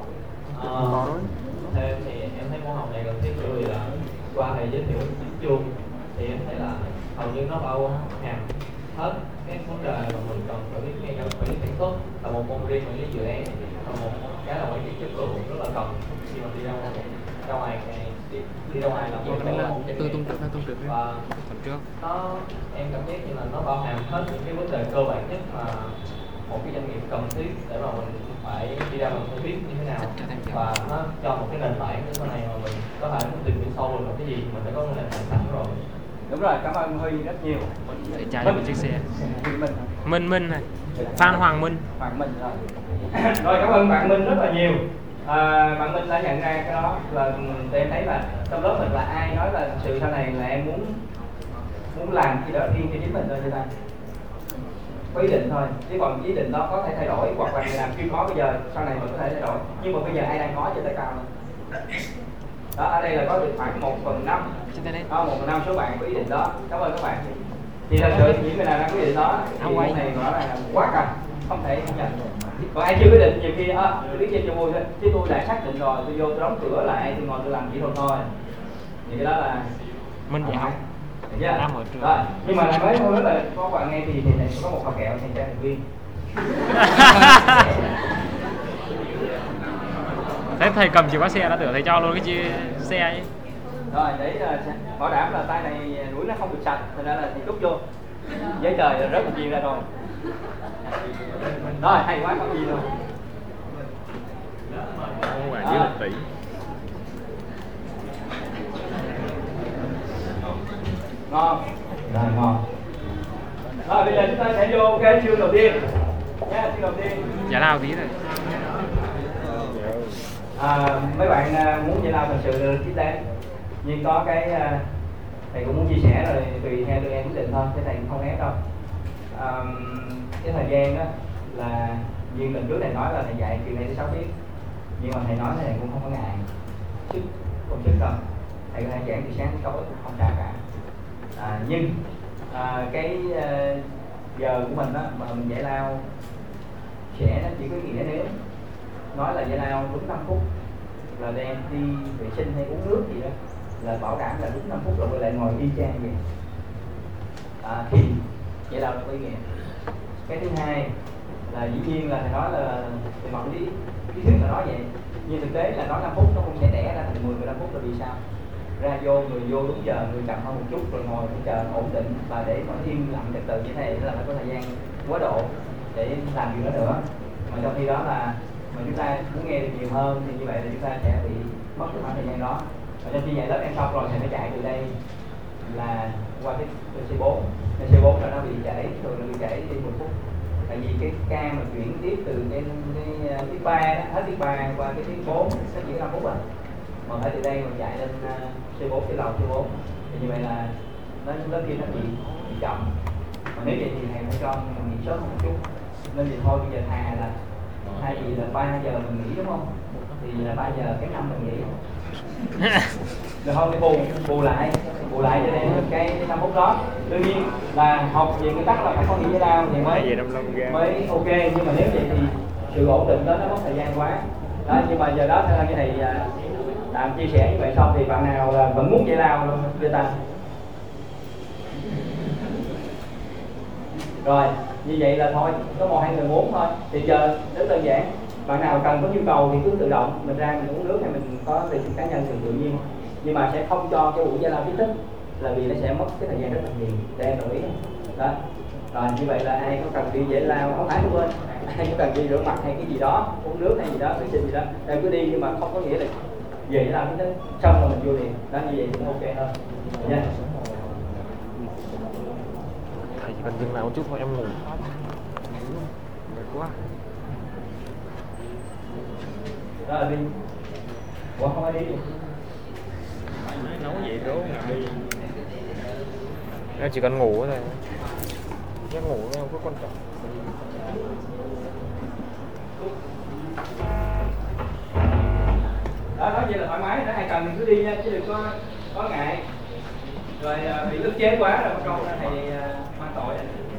Theo em thì em thấy môn học này cần thiết bởi vì là qua thầy giới thiệu chuông thì em thấy là hầu như nó bao hàm hết cái vấn đề mà mình cần phải biết ngay trong quản lý sản xuất, là một môn riêng quản lý dự án, và một cái là quản lý chất lượng rất là cần khi mà đi ra ngoài đi ra ngoài là một cái Tôi tung trực và phần trước. nó em cảm giác như là nó bao hàm hết những cái vấn đề cơ bản nhất mà một cái doanh nghiệp cần thiết để mà mình phải đi ra mình phải biết như thế nào, và nó cho một cái nền tảng để sau này mà mình có thể tìm hiểu sâu hơn vào cái gì mình đã có một nền tảng sẵn rồi. Đúng rồi, cảm ơn Huy rất nhiều. Để trả cho một chiếc xe. Minh Minh này. Phan Hoàng Minh. Hoàng Minh rồi. Rồi cảm ơn bạn Minh rất là nhiều. Bạn Minh đã nhận ra cái đó là em thấy là trong lớp mình là ai nói là sự sau này là em muốn làm gì đó riêng cho chính mình thôi, cho ta có ý định thôi, chứ còn ý định đó có thể thay đổi, hoặc là người làm chưa có bây giờ sau này mình có thể thay đổi, nhưng mà bây giờ ai đang có trên tay cao này. Đó, ở đây là có được khoảng 1/5, 1/5 số bạn có ý định đó. Cảm ơn các bạn. Thì thật sự những người nào đang có ý định đó thì cái này rõ là quá cần, không thể không nhận. Còn ai chưa quyết định nhiều khi tôi biết chơi cho vui thôi, chứ tôi đã xác định rồi, tôi vô tôi đóng cửa lại, tôi ngồi tôi làm kỹ thuật thôi. Thì cái đó là Minh dạy học. Năm ở trường. Rồi, nhưng mà mới nói là có bạn nghe thì thầy có một hộp kẹo dành cho thành viên. Thế thầy cầm chìa khóa xe đã tưởng thầy cho luôn cái chia xe ấy. Rồi để bảo đảm là tay này đuổi nó không được sạch, thành ra là thầy đút vô giấy trời là rất là nhiều ra rồi. Rồi hay quá, không gì đâu. Quản lý là tỷ. Ngon. Rồi ngon. Rồi bây giờ chúng ta sẽ vô cái chương đầu tiên. Nha, chương đầu tiên. Giá lao tí rồi. Mấy bạn muốn giải lao thật sự tiếp đến, nhưng có cái thầy cũng muốn chia sẻ rồi, tùy theo tụi em quyết định thôi, chứ thầy cũng không ép đâu. Cái thời gian đó là như lần trước thầy nói là thầy dạy từ 2 đến 6 tiết, nhưng mà thầy nói thầy cũng không có ngại sức công sức đâu, thầy có thể giảng từ sáng đến tối cũng không sao cả. Nhưng cái giờ của mình đó mà mình giải lao sẽ nó chỉ có ý nghĩa nếu nói là giải lao đúng 5 phút là đem đi vệ sinh hay uống nước gì đó là bảo đảm là đúng 5 phút rồi quay lại ngồi y chang vậy. Thì giải lao nó có ý nghĩa. Cái thứ hai là dĩ nhiên là thầy nói là về mặt lý lý thuyết là nói vậy, nhưng thực tế là nói 5 phút nó cũng sẽ đẻ ra thành 10 15 phút. Là vì sao? Ra người vô đúng giờ, người chậm hơn một chút, rồi ngồi chờ ổn định, và để mà yên lặng trật tự như thế này là phải có thời gian quá độ để làm gì đó nữa. Mà trong khi đó là mà chúng ta muốn nghe được nhiều hơn thì như vậy là chúng ta sẽ bị mất cái khoảng thời gian đó. Và trong khi dạy lớp em xong rồi thì phải chạy từ đây là qua cái C4, cái C4 là nó bị trễ, rồi nó bị trễ đi 10 phút. Tại vì cái ca mà chuyển tiếp từ cái tiết 3 đó, hết tiết 3 qua cái tiết 4 nó chỉ 5 phút à. Mà phải từ đây mà chạy lên C4, cái lầu C4 thì như vậy là nó lớp kia nó bị chậm. Mà nếu vậy thì thầy phải cho mình nghỉ sớm một chút, nên thì thôi bây giờ thà là thay vì là 3 giờ mình nghỉ đúng không, thì là 3 giờ cái 5 mình nghỉ rồi thôi bù lại cho nên cái 5 phút đó. Đương nhiên là học về nguyên tắc là phải có nghỉ giải lao thì mới ok, nhưng mà nếu vậy thì sự ổn định đó nó mất thời gian quá đó. Nhưng mà giờ đó theo như thầy Đàm chia sẻ như vậy xong thì bạn nào là vẫn muốn giải lao luôn đưa tay. Rồi như vậy là thôi, có một hai người muốn thôi thì giờ rất đơn giản. Bạn nào cần có nhu cầu thì cứ tự động mình ra mình uống nước hay mình có việc cá nhân thì tự nhiên, nhưng mà sẽ không cho cái buổi giải lao chính thức, là vì nó sẽ mất cái thời gian rất là nhiều. Để em đồng ý đó. Rồi như vậy là ai có cần đi giải lao, không phải quên, ai có cần đi rửa mặt hay cái gì đó, uống nước hay gì đó, vệ sinh gì đó, em cứ đi, nhưng mà không có nghĩa là về giải lao chính thức xong rồi mình vô liền đó. Như vậy cũng ok hơn nha. Thầy chỉ cần dừng lại một chút thôi em ngủ. Mệt quá. Đó là đi. Ủa không ai đi được. Nấu vậy đố mà đi. Em chỉ cần ngủ thôi. Giấc ngủ em có quan trọng. Đó, nói vậy là thoải mái, nếu ai cần thì cứ đi nha, chứ đừng có ngại. Rồi bị ức chế quá rồi bắt đầu thầy mang tội.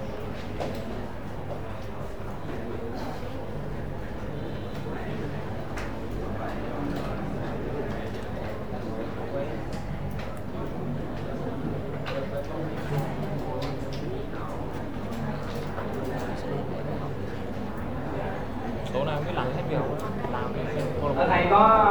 Tối nay mới làm hết việc làm. Thầy có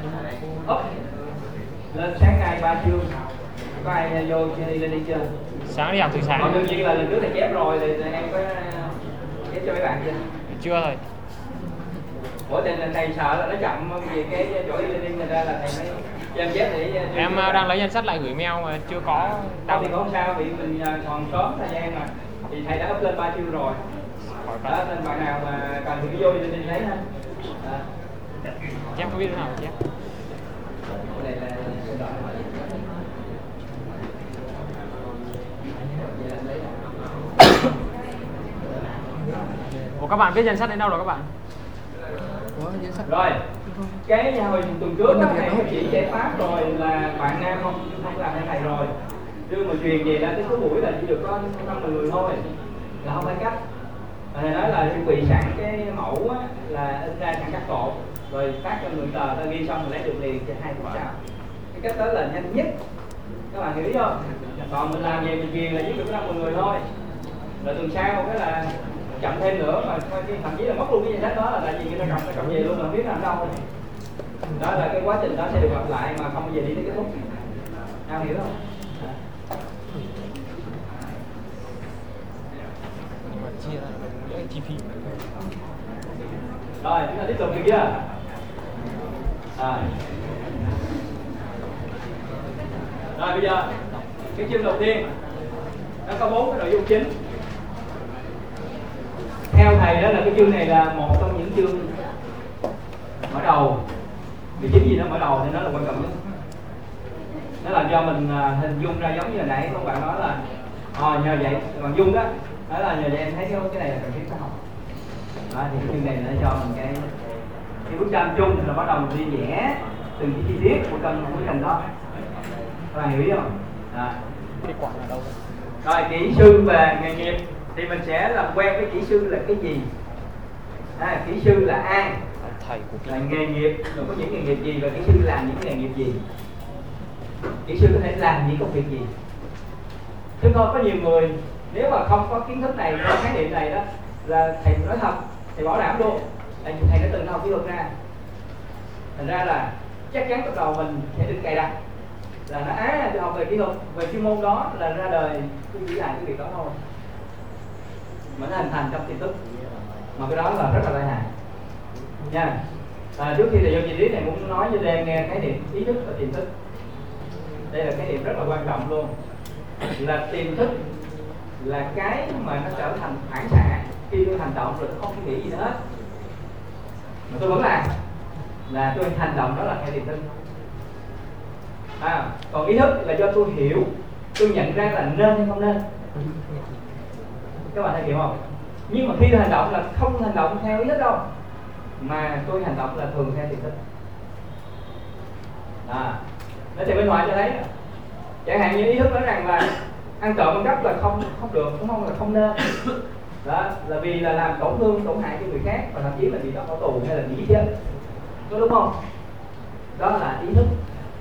lên sáng nay 3 chương, có ai vô chưa đi lên đi chưa? Sáng đi học từ sáng. Đương nhiên là lần trước thầy chép rồi thì em có chép cho mấy bạn chưa? Chưa thôi. Ủa nên thầy sợ là nó chậm vì cái chỗ e-learning người ta là thầy mới cho em chép để Em đang lấy danh sách lại gửi mail mà chưa có. Đâu thì không sao, vì mình còn sớm thời gian mà. Thì thầy đã up lên 3 chương rồi. Đó, nên bạn nào mà cần thì cứ vô e-learning lấy ha. Chép có biết thế nào chép. Cái này là Ủa các bạn viết danh sách đến đâu rồi các bạn? rồi cái hồi tuần trước đó, thầy chỉ giải pháp rồi là bạn nam không làm theo thầy rồi, đưa mà truyền về là cái số buổi là chỉ được có 5-10 người thôi, là không phải cắt. Thầy nói là chuẩn bị sẵn cái mẫu á, là in ra sẵn các cột rồi phát cho người tờ, ta ghi xong rồi lấy được liền cho 2 phút sau. Cái cách đó là nhanh nhất, các bạn hiểu không? Còn mình làm về mình truyền là chỉ được 5-10 người thôi, rồi tuần sau cái là chậm thêm nữa, mà thậm chí là mất luôn cái danh sách đó, là tại vì người ta cầm về luôn mà không biết làm đâu. Đó là cái quá trình đó sẽ được lặp lại mà không bao giờ đi tới kết thúc. Em hiểu không? Chia ra để chi phí. Rồi chúng ta tiếp tục được chưa? Rồi bây giờ cái chương đầu tiên nó có 4 cái nội dung chính. Theo thầy đó là cái chương này là một trong những chương mở đầu. Vì chính vì nó mở đầu nên nó là quan trọng nhất. Nó làm cho mình hình dung ra giống như hồi nãy các bạn nói là nhờ vậy còn dung đó, đó là nhờ vậy em thấy cái này là cần thiết phải học. Đó, thì cái chương này nó cho mình cái bức tranh chung thì là bắt đầu mình đi vẽ từng cái chi tiết của trong bức tranh đó. Các bạn hiểu không? Cái quả ở đâu? Rồi kỹ sư về nghề nghiệp thì mình sẽ làm quen với kỹ sư là cái gì. Kỹ sư là ai, Thầy của là nghề nghiệp, rồi có những nghề nghiệp gì và kỹ sư làm những nghề nghiệp gì, kỹ sư có thể làm những công việc gì. Chứ thôi có nhiều người nếu mà không có kiến thức này, có khái niệm này đó, là thầy nói thật, thầy bảo đảm luôn thầy đã từng học kỹ thuật ra, thành ra là chắc chắn lúc đầu mình sẽ được cài đặt là nó tôi học về kỹ thuật, về chuyên môn đó là ra đời tôi chỉ làm cái việc đó thôi, mà nó hình thành trong tiềm thức, mà cái đó là rất là lợi hại nha. Trước khi thầy vô chi tiết này muốn nói cho em nghe khái niệm ý thức và tiềm thức. Đây là khái niệm rất là quan trọng luôn, là tiềm thức là cái mà nó trở thành phản xạ khi tôi hành động rồi tôi không suy nghĩ gì nữa hết, mà tôi vẫn làm, là tôi hành động đó là theo tiềm thức. Còn ý thức là do tôi hiểu, tôi nhận ra là nên hay không nên. Các bạn thấy hiểu không? Nhưng mà khi tôi hành động là không hành động theo ý thức đâu, mà tôi hành động là thường theo tiềm thức. Nó sẽ bên ngoài cho thấy, chẳng hạn như ý thức nói rằng là ăn trộm ăn cắp là không được, đúng không, là không nên. Đó là vì là làm tổn thương, tổn hại cho người khác, và thậm chí là bị đó có tù hay là bị chết, có đúng không? Đó là ý thức.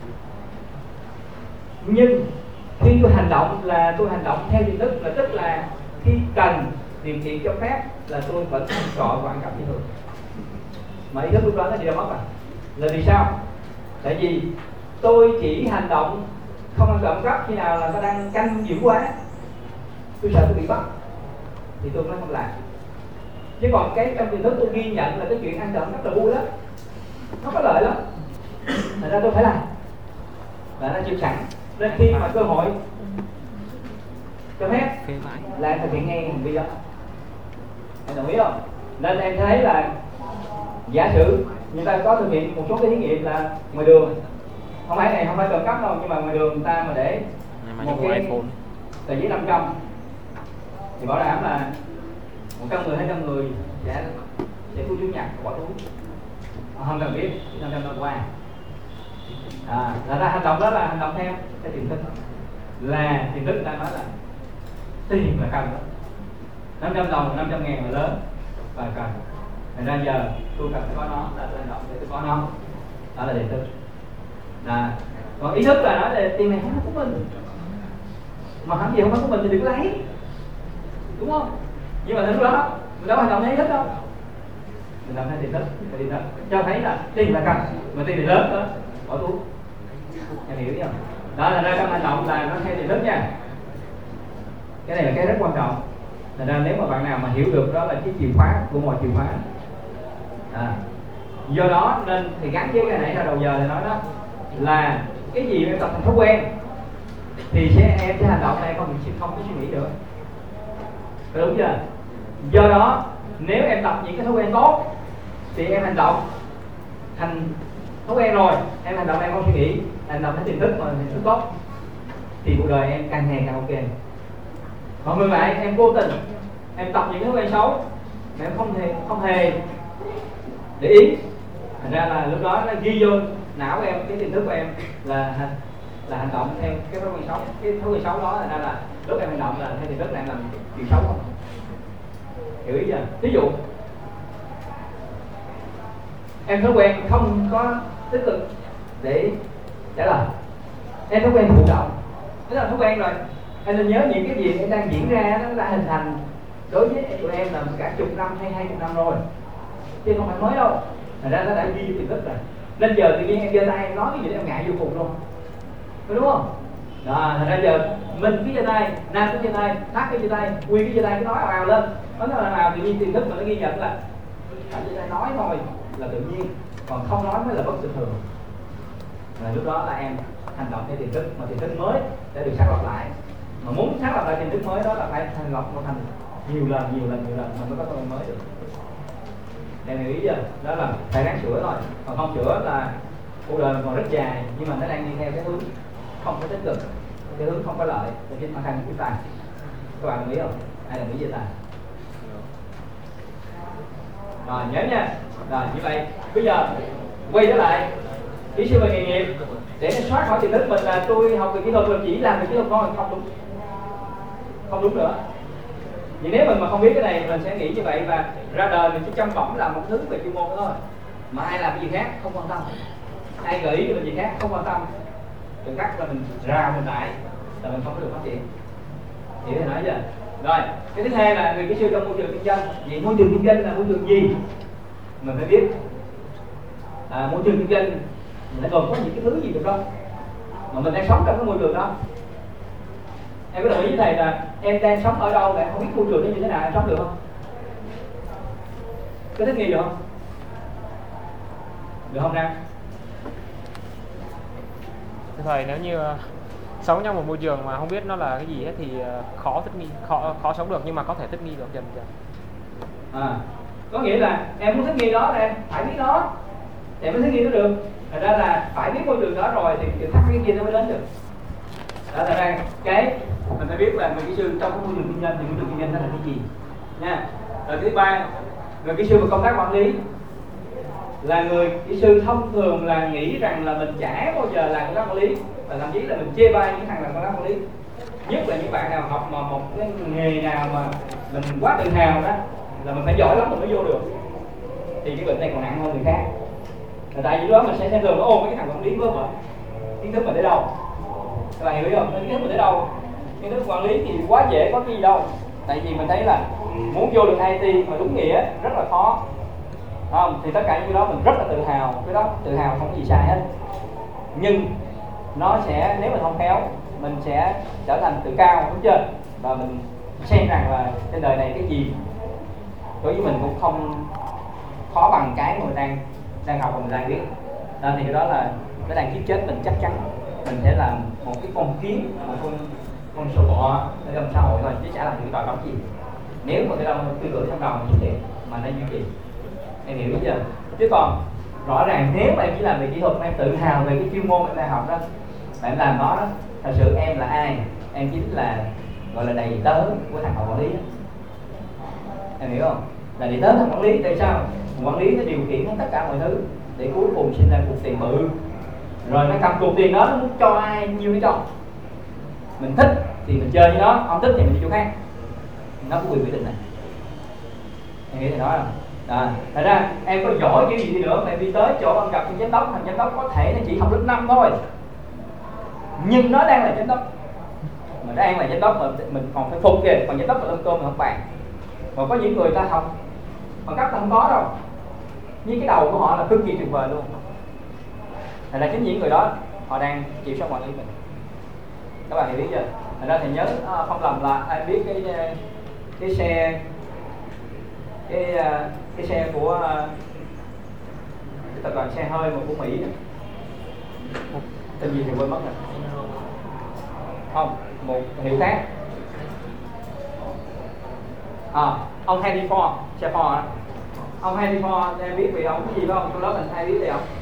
Nhưng khi tôi hành động là tôi hành động theo tiềm thức, là tức là khi cần điều kiện cho phép là tôi vẫn trọ quảng cấp như thường, mà ý thức lúc đó nó đi đâu mất rồi. Là vì sao? Tại vì tôi chỉ hành động không ăn trộm cắp khi nào là nó đang canh dữ quá, tôi sợ tôi bị bắt thì tôi mới không làm. Chứ còn cái trong tiềm thức tôi ghi nhận là cái chuyện ăn trộm cắp là vui lắm, nó có lợi lắm, thành ra tôi phải làm, và nó chịu sẵn. Nên khi mà cơ hội cho phép là em thực hiện ngay hành vi đó, em đồng ý không? Nên em thấy là giả sử người ta có thực hiện một số cái thí nghiệm là ngoài đường, không phải này không phải trộm cắp đâu, nhưng mà ngoài đường người ta mà để một cái tờ giấy 500 thì bảo đảm là 100 người 200 người sẽ thu chủ nhặt bỏ túi, không cần biết 500 năm qua. Là ra hành động đó là hành động theo cái tiềm thức, là tiềm thức người ta nói là tiền là cần đó, 500 đồng 500 ngàn là lớn và cần, thành ra giờ tôi cần phải có nó, là tôi hành động để tôi có nó, đó là tiềm thức. Còn ý thức là nói là tiền này không phải của mình, mà làm gì không phải của mình thì đừng lấy, đúng không? Nhưng mà lúc đó mình đâu hành động theo ý thức đâu, mình làm theo tiềm thức, cho thấy là tiền là cần, mà tiền thì lớn nữa, bỏ túi, em hiểu không? Đó là ra trong hành động là nó theo tiềm thức nha. Cái này là cái rất quan trọng. Thành ra nếu mà bạn nào mà hiểu được đó là cái chìa khóa của mọi chìa khóa. Do đó nên thì gắn với cái nãy ra đầu giờ thì nói đó là cái gì em tập thành thói quen thì em sẽ hành động này không có suy nghĩ nữa, đúng chưa? Do đó nếu em tập những cái thói quen tốt thì em hành động thành thói quen rồi, em hành động em không suy nghĩ, hành động theo tiềm thức mà tiềm thức tốt thì cuộc đời em càng ngày càng ok. Còn ngược lại em vô tình em tập những thói quen xấu mà em không hề để ý, thành ra là lúc đó nó ghi vô não của em, cái tiềm thức của em là hành động theo cái thói quen xấu. Cái thói quen xấu đó thành ra là lúc em hành động là theo tiềm thức là em làm chuyện xấu không. Hiểu ý chưa? Ví dụ em thói quen không có tích cực để trả lời, em thói quen thụ động, đó là thói quen rồi. Em nên nhớ những cái gì em đang diễn ra nó đã hình thành đối với tụi em là cả chục năm hay 20 năm rồi, chứ không phải mới đâu. Thành ra nó đã ghi vô tiềm thức rồi. Nên giờ tự nhiên em giơ tay em nói cái gì đó em ngại vô cùng luôn, đúng không? Đó, thành ra giờ mình cái giơ tay, Nam cái giơ tay, Thác cái giơ tay, Quy cái giơ tay, cái nói ào lên, nói ào tự nhiên tiềm thức mà nó ghi nhận là giơ tay nói thôi là tự nhiên, còn không nói mới là bất bình thường. Là lúc đó là em hành động theo tiềm thức, mà tiềm thức mới để được xác lập lại. Mà muốn xác lập lại tiềm thức mới đó là phải thành lập một thành nhiều lần mình mới có con mới được. Em hiểu ý chưa? Đó là phải ráng sửa thôi, còn không sửa là cuộc đời còn rất dài, nhưng mà nó đang đi theo cái hướng không có tích cực, cái hướng không có lợi cho chính bản thân của chúng ta. Các bạn đồng ý không? Ai đồng ý với ta? Rồi nhớ nha. Rồi như vậy bây giờ quay trở lại kỹ sư về nghề nghiệp để nó thoát khỏi tiềm thức mình là tôi học về kỹ thuật, mình chỉ làm về kỹ thuật thôi, không đúng nữa. Vì nếu mình mà không biết cái này mình sẽ nghĩ như vậy và ra đời mình chỉ chăm bỏng làm một thứ về chuyên môn đó thôi, mà ai làm cái gì khác không quan tâm, ai gợi ý cho mình gì khác không quan tâm, từ cách là mình ra mình lại là mình không có được phát triển. Hiểu thì nói chưa? Rồi cái thứ hai là người kỹ sư trong môi trường kinh doanh. Vậy môi trường kinh doanh là môi trường gì? mình phải biết môi trường kinh doanh nó gồm có những cái thứ gì được đó mà mình đang sống trong cái môi trường đó. Em có đồng ý với thầy là em đang sống ở đâu mà em không biết môi trường nó như thế nào, em sống được không? Có thích nghi được không? Được không Nam? Thưa thầy, nếu như sống trong một môi trường mà không biết nó là cái gì hết thì khó thích nghi, khó sống được, nhưng mà có thể thích nghi được dần dần. Có nghĩa là em muốn thích nghi đó là em phải biết nó để mới thích nghi nó được. Thật ra là phải biết môi trường đó rồi thì thử thách cái kia nó mới đến được. Đó là ra cái mình phải biết là người kỹ sư trong cái môi trường kinh doanh thì môi trường kinh doanh nó là cái gì nha. Rồi thứ ba, người kỹ sư và công tác quản lý là người kỹ sư thông thường là nghĩ rằng là mình chả bao giờ làm công tác quản lý, và thậm chí là mình chê bai những thằng làm công tác quản lý, nhất là những bạn nào học mà một cái nghề nào mà mình quá tự hào đó là mình phải giỏi lắm mình mới vô được, thì cái bệnh này còn nặng hơn người khác. Là tại vì đó mình sẽ xem thường nó ôm cái thằng quản lý vớ vẩn, kiến thức mình để đâu, các bạn hiểu ý không? Kiến thức mình để đâu? Kiến thức quản lý thì quá dễ, có cái gì đâu. Tại vì mình thấy là muốn vô được IT mà đúng nghĩa rất là khó, không? Thì tất cả những cái đó mình rất là tự hào, cái đó tự hào không có gì sai hết. Nhưng nó sẽ, nếu mình không khéo, mình sẽ trở thành tự cao, đúng chưa? Và mình xem rằng là trên đời này cái gì đối với mình cũng không khó bằng cái mà mình đang học và mình đang biết. Nên thì cái đó là nó đang giết chết mình, chắc chắn mình sẽ làm một cái con kiến, một con sổ bọ ở trong xã hội thôi, chứ chả làm được cái đó gì. Nếu mà cái đó tư tưởng trong đầu mình xuất hiện mà nó duy trì, em hiểu chưa? Chứ còn rõ ràng nếu mà em chỉ làm về kỹ thuật mà em tự hào về cái chuyên môn em đang học đó, mà em làm nó đó, thật sự em là ai? Em chính là gọi là đầy tớ của thằng quản lý đó. Em hiểu không? Là đầy tớ thằng quản lý. Tại sao? Quản lý nó điều khiển tất cả mọi thứ để cuối cùng sinh ra cục tiền bự, rồi nó cầm cục tiền đó nó muốn cho ai nhiêu nó cho. Mình thích thì mình chơi với nó, không thích thì mình đi chỗ khác. Nó có quyền quyết định này. Em hiểu thì nói không? Thật ra em có giỏi kiểu gì đi nữa mà em đi tới chỗ ông gặp thằng giám đốc có thể nó chỉ học lớp 5 thôi, nhưng nó đang là giám đốc. Mà đang là giám đốc mà mình còn phải phục kìa, còn giám đốc là ôm cơm mà không bàn. Mà có những người ta học bằng cấp ta không có đâu, nhưng cái đầu của họ là cực kỳ tuyệt vời luôn. Thật ra chính những người đó họ đang chịu sốc quản lý mình. Các bạn hiểu biết chưa? Thật ra thì nhớ không lầm là ai biết cái xe cái xe của cái tập đoàn xe hơi mà của Mỹ đó. Tên gì thì quên mất rồi. Không, một hiệu khác. Ông Henry Ford, xe Ford. Ông Henry Ford em biết vì ông cái gì phải không? Trong đó mình hay biết gì không?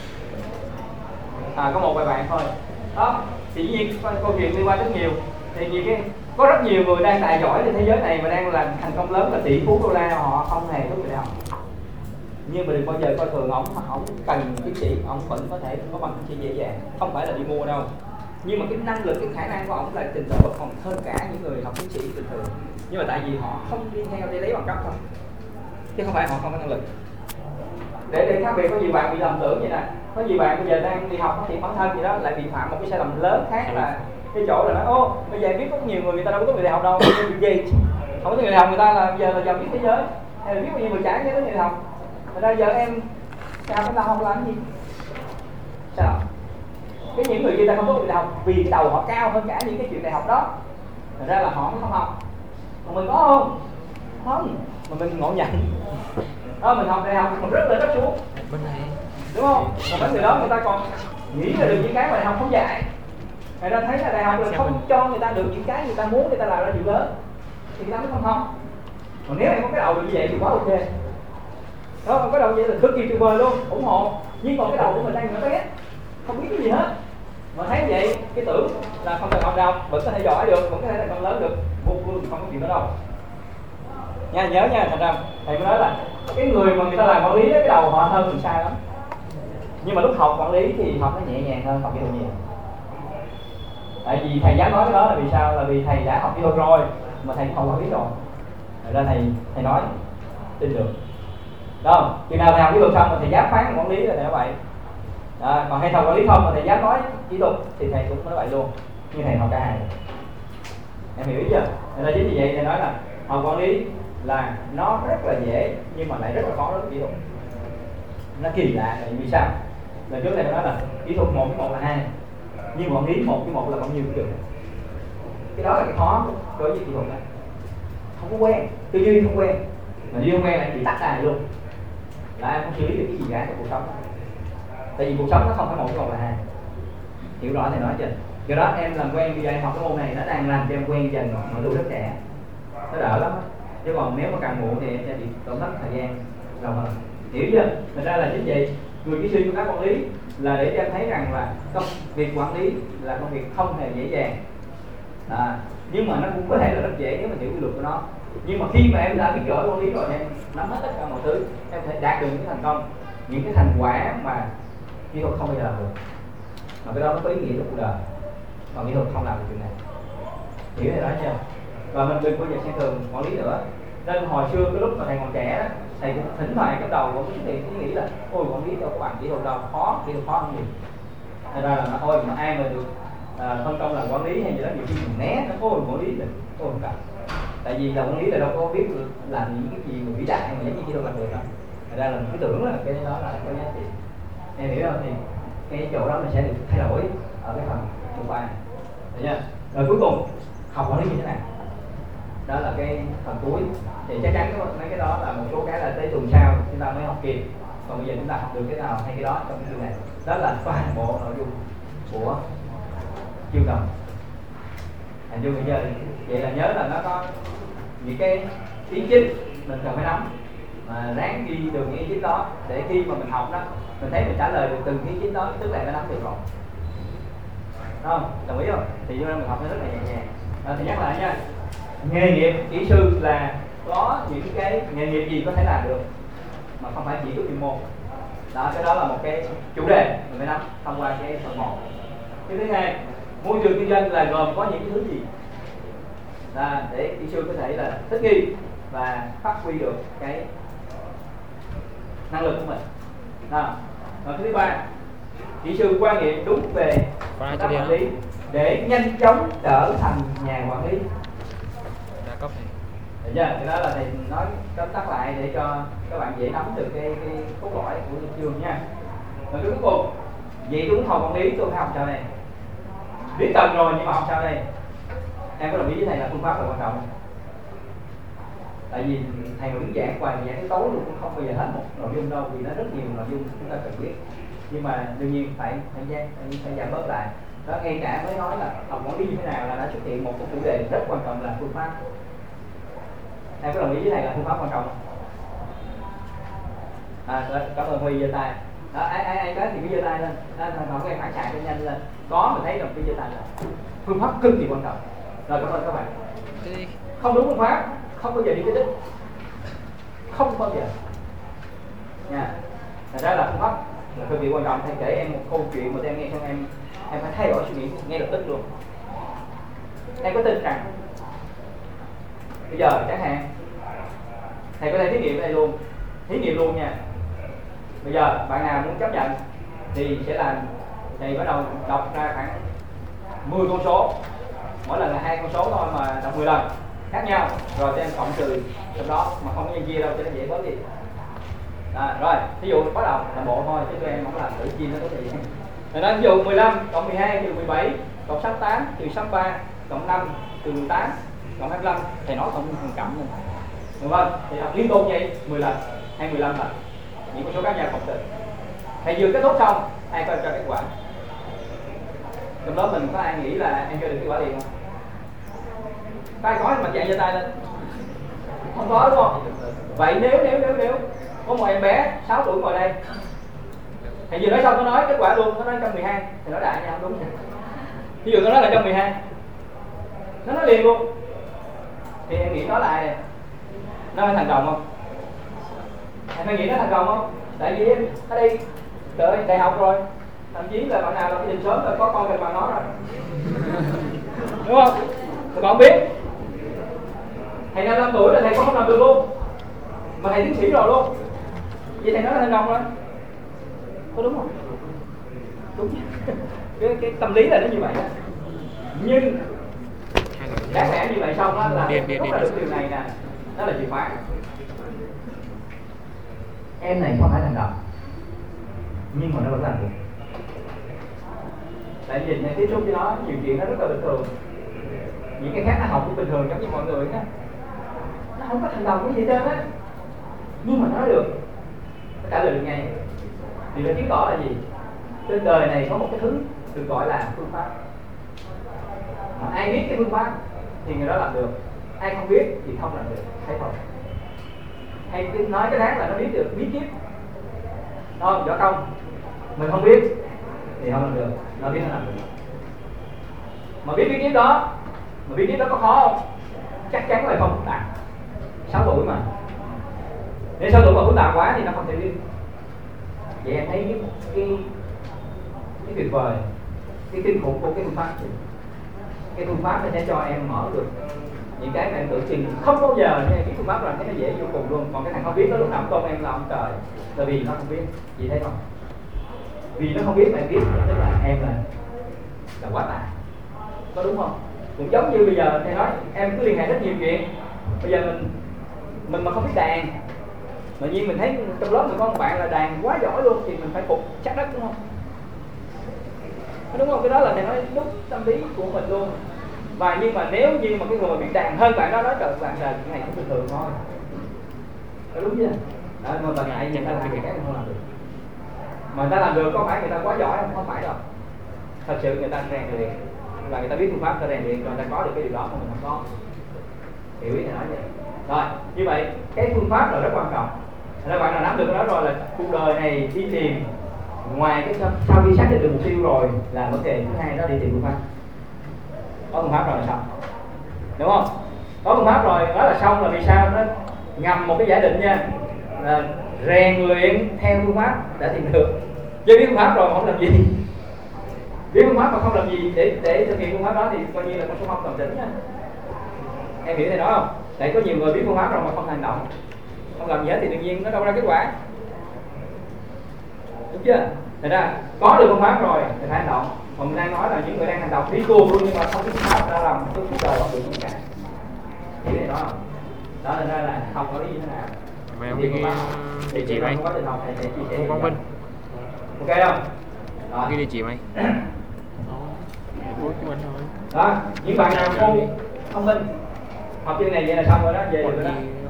Có một vài bạn thôi. Đó, thì dĩ nhiên câu chuyện liên quan rất nhiều. Thì vì có rất nhiều người đang tài giỏi trên thế giới này mà đang làm thành công lớn là tỷ phú đô la, họ không hề tốt nghiệp đại học. Nhưng mà đừng bao giờ coi thường ông cần tiến sĩ, ông vẫn có thể có bằng tiến sĩ dễ dàng, không phải là đi mua đâu. Nhưng mà cái năng lực, cái khả năng của ông là trình độ còn hơn cả những người học tiến sĩ bình thường. Nhưng mà tại vì họ không đi theo để lấy bằng cấp thôi, chứ không phải họ không có năng lực. Để khác biệt, có nhiều bạn bị lầm tưởng vậy nè. Có nhiều bạn bây giờ đang đi học thì bản thân gì đó lại bị phạm một cái sai lầm lớn khác là cái chỗ là nói bây giờ biết có nhiều người ta đâu có tốt nghiệp đại học đâu, việc gì không có tốt nghiệp đại học người ta là bây giờ là giàu nhất thế giới, hay là biết bao nhiêu người chả nhớ tốt nghiệp đại học. Thật ra giờ em sao chúng ta không làm gì? Sao? Cái những người kia ta không tốt nghiệp đại học vì cái đầu họ cao hơn cả những cái chuyện đại học đó. Thật ra là họ không học. Còn mình có không? Không. Mà mình ngộ nhận. Đó, mình học đại học mình rất là xuống. Đúng không? Còn mấy người đó người ta còn nghĩ là được những cái mà đại học không dạy. Người ta thấy là đại học là không cho người ta được những cái người ta muốn, người ta làm ra điều lớn thì người ta mới không học. Còn nếu em có cái đầu được như vậy thì quá ok. Đó, còn cái đầu như vậy là cực kỳ tuyệt vời luôn, ủng hộ. Nhưng còn cái đầu của mình đang nhỏ bé, không biết cái gì hết. Mà thấy vậy, cái tưởng là không cần học đâu, vẫn có thể giỏi được, vẫn có thể là con lớn được. Vô phương không có chuyện đó đâu. Nha, nhớ nha, thành ra thầy mới nói là cái người mà người ta làm quản lý cái đầu họ hơn mình sai lắm. Nhưng mà lúc học quản lý thì học nó nhẹ nhàng hơn học kỹ thuật nhiều. Tại vì thầy dám nói cái đó là vì sao? Là vì thầy đã học kỹ thuật rồi mà thầy không quản lý rồi. Thật ra thầy nói tin được. Đó, chừng nào thầy học kỹ thuật xong mà thầy dám phán quản lý là thầy nói vậy. Còn hay thầu quản lý không mà thầy dám nói kỹ thuật thì thầy cũng nói vậy luôn. Nhưng thầy học cả hai. Em hiểu ý chưa? Nên là chính vì vậy thầy nói là học quản lý là nó rất là dễ nhưng mà lại rất là khó đối với kỹ thuật. nó kỳ lạ là vì sao? Là trước đây tôi nói là kỹ thuật 1 với 1 là 2, nhưng quản lý 1 với 1 là bao nhiêu cũng được. Cái đó là cái khó đối với kỹ thuật này. Không có quen, tư duy không quen, mà duy không quen là bị tắt ra luôn, là em không xử lý được cái gì cả trong cuộc sống. Tại vì cuộc sống nó không phải 1 với 1 là 2. Hiểu rõ thì nói chưa? Do đó em làm quen bây giờ em học cái môn này nó đang làm cho em quen dần mọi thứ rất trẻ, nó đỡ lắm. Chứ còn nếu mà càng muộn thì em sẽ bị tổn thất thời gian lâu hơn. Hiểu chưa? Thật ra là chính vậy. Người kỹ sư công tác quản lý là để cho em thấy rằng là công việc quản lý là công việc không hề dễ dàng. Nhưng mà nó cũng có thể là rất dễ nếu mà hiểu quy luật của nó. Nhưng mà khi mà em đã biết giỏi quản lý rồi em nắm hết tất cả mọi thứ, em có thể đạt được những cái thành công, những cái thành quả mà kỹ thuật không bao giờ làm được. Mà cái đó nó có ý nghĩa trong cuộc đời, còn kỹ thuật không làm được chuyện này. Hiểu này đó chưa? Và mình đừng bao giờ xem thường quản lý nữa. Nên hồi xưa cái lúc mà thầy còn trẻ đó, thầy cũng thỉnh thoảng trong đầu cũng xuất hiện ý nghĩ là ôi quản lý đâu có bằng kỹ thuật đâu, kỹ thuật khó hơn gì. Thành ra là ôi mà ai mà được phân công là quản lý hay gì đó nhiều khi mình né nó ôi quản lý là ôi không cần. Tại vì là quản lý là đâu có biết làm những cái gì mà vĩ đại mà giống như kỹ thuật làm được đâu. Thành ra là mình cứ tưởng là cái đó là có giá trị. Em hiểu không? Thì cái chỗ đó mình sẽ được thay đổi ở cái phần thứ ba này. Được chưa? Rồi cuối cùng học quản lý như thế nào? Đó là cái phần cuối. Thì chắc chắn mấy cái đó là một số cái là tới tuần sau chúng ta mới học kịp. Còn bây giờ chúng ta học được cái nào hay cái đó trong cái chương này. Đó là toàn bộ nội dung của chương đầu. Hình dung bây giờ vậy là nhớ là nó có những cái ý chính mình cần phải nắm, mà ráng ghi được những ý chính đó để khi mà mình học đó mình thấy mình trả lời được từng ý chính đó, tức là mình nắm được rồi. Đúng không? Đồng ý không? Thì cho nên mình học nó rất là nhẹ nhàng. Thì nhắc lại nha, nghề nghiệp kỹ sư là có những cái nghề nghiệp gì có thể làm được mà không phải chỉ có chuyên môn. Đó, cái đó là một cái chủ đề mình phải nắm thông qua cái phần 1. Cái thứ hai, môi trường kinh doanh là gồm có những cái thứ gì để kỹ sư có thể là thích nghi và phát huy được cái năng lực của mình. Và cái thứ ba, kỹ sư quan niệm đúng về công tác quản lý để nhanh chóng trở thành nhà quản lý. Được chưa? Cái đó là thầy nói tóm tắt lại để cho các bạn dễ nắm được cái cốt lõi của chương nha. Và cuối cùng, vậy tôi muốn học quản lý tôi phải học sao đây? Biết tầng rồi nhưng mà học sao đây? Em có đồng ý với thầy là phương pháp là quan trọng. Tại vì thầy mà đứng giảng hoài giảng tới tối luôn cũng không bao giờ hết một nội dung đâu, vì nó rất nhiều nội dung chúng ta cần biết. Nhưng mà đương nhiên phải giảm bớt lại. Đó, ngay cả mới nói là học quản lý như thế nào là đã xuất hiện một cái chủ đề rất quan trọng là phương pháp. Em có đồng ý với thầy là phương pháp quan trọng không? Cảm ơn Huy giơ tay. Ai có thì cứ giơ tay lên. Thằng học em phản xạ cho nhanh lên. Có mình thấy đồng cái giơ tay lên. Phương pháp cực kỳ quan trọng. Rồi cảm ơn các bạn. Không đúng phương pháp không bao giờ đi tới đích, không bao giờ nha. Thật ra là phương pháp là cực kỳ quan trọng. Thầy kể em một câu chuyện mà em nghe xong em phải thay đổi suy nghĩ ngay lập tức luôn. Em có tin rằng bây giờ chẳng hạn thầy có thể thí nghiệm ở đây luôn, thí nghiệm luôn nha. Bây giờ bạn nào muốn chấp nhận thì sẽ làm, thầy bắt đầu đọc ra khoảng 10 con số, mỗi lần là 2 con số thôi mà đọc 10 lần khác nhau, rồi cho em cộng trừ trong đó mà không có nhân chia đâu cho nó dễ bớt đi. Rồi ví dụ bắt đầu làm bộ thôi chứ tụi em không làm thử chia nó có gì. Rồi đó, ví dụ 15 cộng 12 trừ 17 cộng 68 trừ 63 cộng 5 trừ 18 cộng 25, thầy nói không thành cộng luôn, được không? Thì đọc liên tục vậy 10 lần hay 15 lần những con số khác nhau cộng trừ. Thầy vừa kết thúc xong ai coi cho kết quả. Trong đó mình có ai nghĩ là em cho được kết quả liền không? Có ai có mà chạy giơ tay lên? Không có đúng không? Vậy nếu có một em bé 6 tuổi ngồi đây, thầy vừa nói xong nó nói kết quả luôn, nó nói 112 thì nói đại nha, không đúng. Ví dụ nó nói là 112, nó nói liền luôn, thì em nghĩ nó là ai? Nó phải thành công không? Em phải nghĩ nó thành công không? Tại vì em ở đây đợi đại học rồi, thậm chí là bạn nào là cái định sớm rồi có con thì bằng nó rồi, đúng không? Các bạn biết thầy 55 tuổi là thầy không làm được luôn, mà thầy tiến sĩ rồi luôn, vậy thầy nói là thành công rồi, có đúng không? Đúng. cái tâm lý là nó như vậy đó. Nhưng đáng lẽ như vậy xong đó là rút ra được điều này nè, đó là chìa khóa. Em này không phải thành công, nhưng mà nó vẫn làm được. Tại vì mình tiếp xúc với nó nhiều chuyện nó rất là bình thường, những cái khác nó học cũng bình thường giống như mọi người đó, nó không có thành đồng cái gì hết trơn á, nhưng mà nó nói được, nó trả lời được ngay. Thì nó chứng tỏ là gì? Trên đời này có một cái thứ được gọi là phương pháp. Mà ai biết cái phương pháp thì người đó làm được, ai không biết thì không làm được, thấy không? Hay nói cái đáng là nó biết được bí kíp, không võ công, mình không biết thì không làm được, nó biết nó làm được. Mà biết bí kíp đó, mà bí kíp đó có khó không? Chắc chắn là không phức tạp. 6 tuổi mà, nếu 6 tuổi mà phức tạp quá thì nó không thể biết. Vậy em thấy cái tuyệt vời, cái kinh khủng của cái phương pháp gì? Cái phương pháp nó sẽ cho em mở được những cái mà em tưởng chừng không bao giờ nghe biết phương pháp là thấy nó dễ vô cùng luôn. Còn cái thằng không biết nó lúc nào cũng em là ông trời, tại vì nó không biết. Chị thấy không? Vì nó không biết mà em biết, tức là em là quá tài, có đúng không? Cũng giống như bây giờ thầy nói em cứ liên hệ rất nhiều chuyện. Bây giờ mình mà không biết đàn, tự nhiên mình thấy trong lớp mình có một bạn là đàn quá giỏi luôn thì mình phải phục chắc đất, đúng không? Đúng không? Cái đó là thầy nói đúng tâm lý của mình luôn. Và nhưng mà nếu như mà cái người mà biết đàn hơn bạn đó nói trời bạn đàn cái này cũng bình thường thôi, có đúng chưa? Đó, mà bạn ngại người ta làm cái mình không làm được, mà người ta làm được có phải người ta quá giỏi không phải đâu. Thật sự người ta rèn luyện và người ta biết phương pháp, người ta rèn luyện rồi người ta có được cái điều đó mà mình không có. Hiểu ý thầy nói vậy. Rồi như vậy cái phương pháp là rất quan trọng. Các bạn nào nắm được cái đó rồi là cuộc đời này đi tìm, ngoài cái sau khi xác định được mục tiêu rồi là vấn đề thứ hai đó đi tìm phương pháp. Có phương pháp rồi là xong, đúng không? Có phương pháp rồi đó là xong là vì sao? Nó ngầm một cái giả định nha, là rèn luyện theo phương pháp đã tìm được. Chứ biết phương pháp rồi mà không làm gì, biết phương pháp mà không làm gì để thực hiện phương pháp đó thì coi như là con số không toàn tính nha. Em hiểu thầy nói không? Tại có nhiều người biết phương pháp rồi mà không hành động, không làm gì hết thì tự nhiên nó đâu ra kết quả, đúng chưa? Thật ra có được phương pháp rồi thì phải hành động. Còn mình đang nói là những người đang hành động đi cuồng luôn nhưng mà không biết phương pháp ra làm cái cuộc đời không được gì cả. Hiểu thầy nói không? Đó là ra là không có lý như thế nào. Mày không ghi địa chỉ mày. Quang Vinh. Ok không? Đó. Ghi địa chỉ mày. Đó, những bạn nào không thông minh học chương này vậy là xong rồi đó, về rồi đó.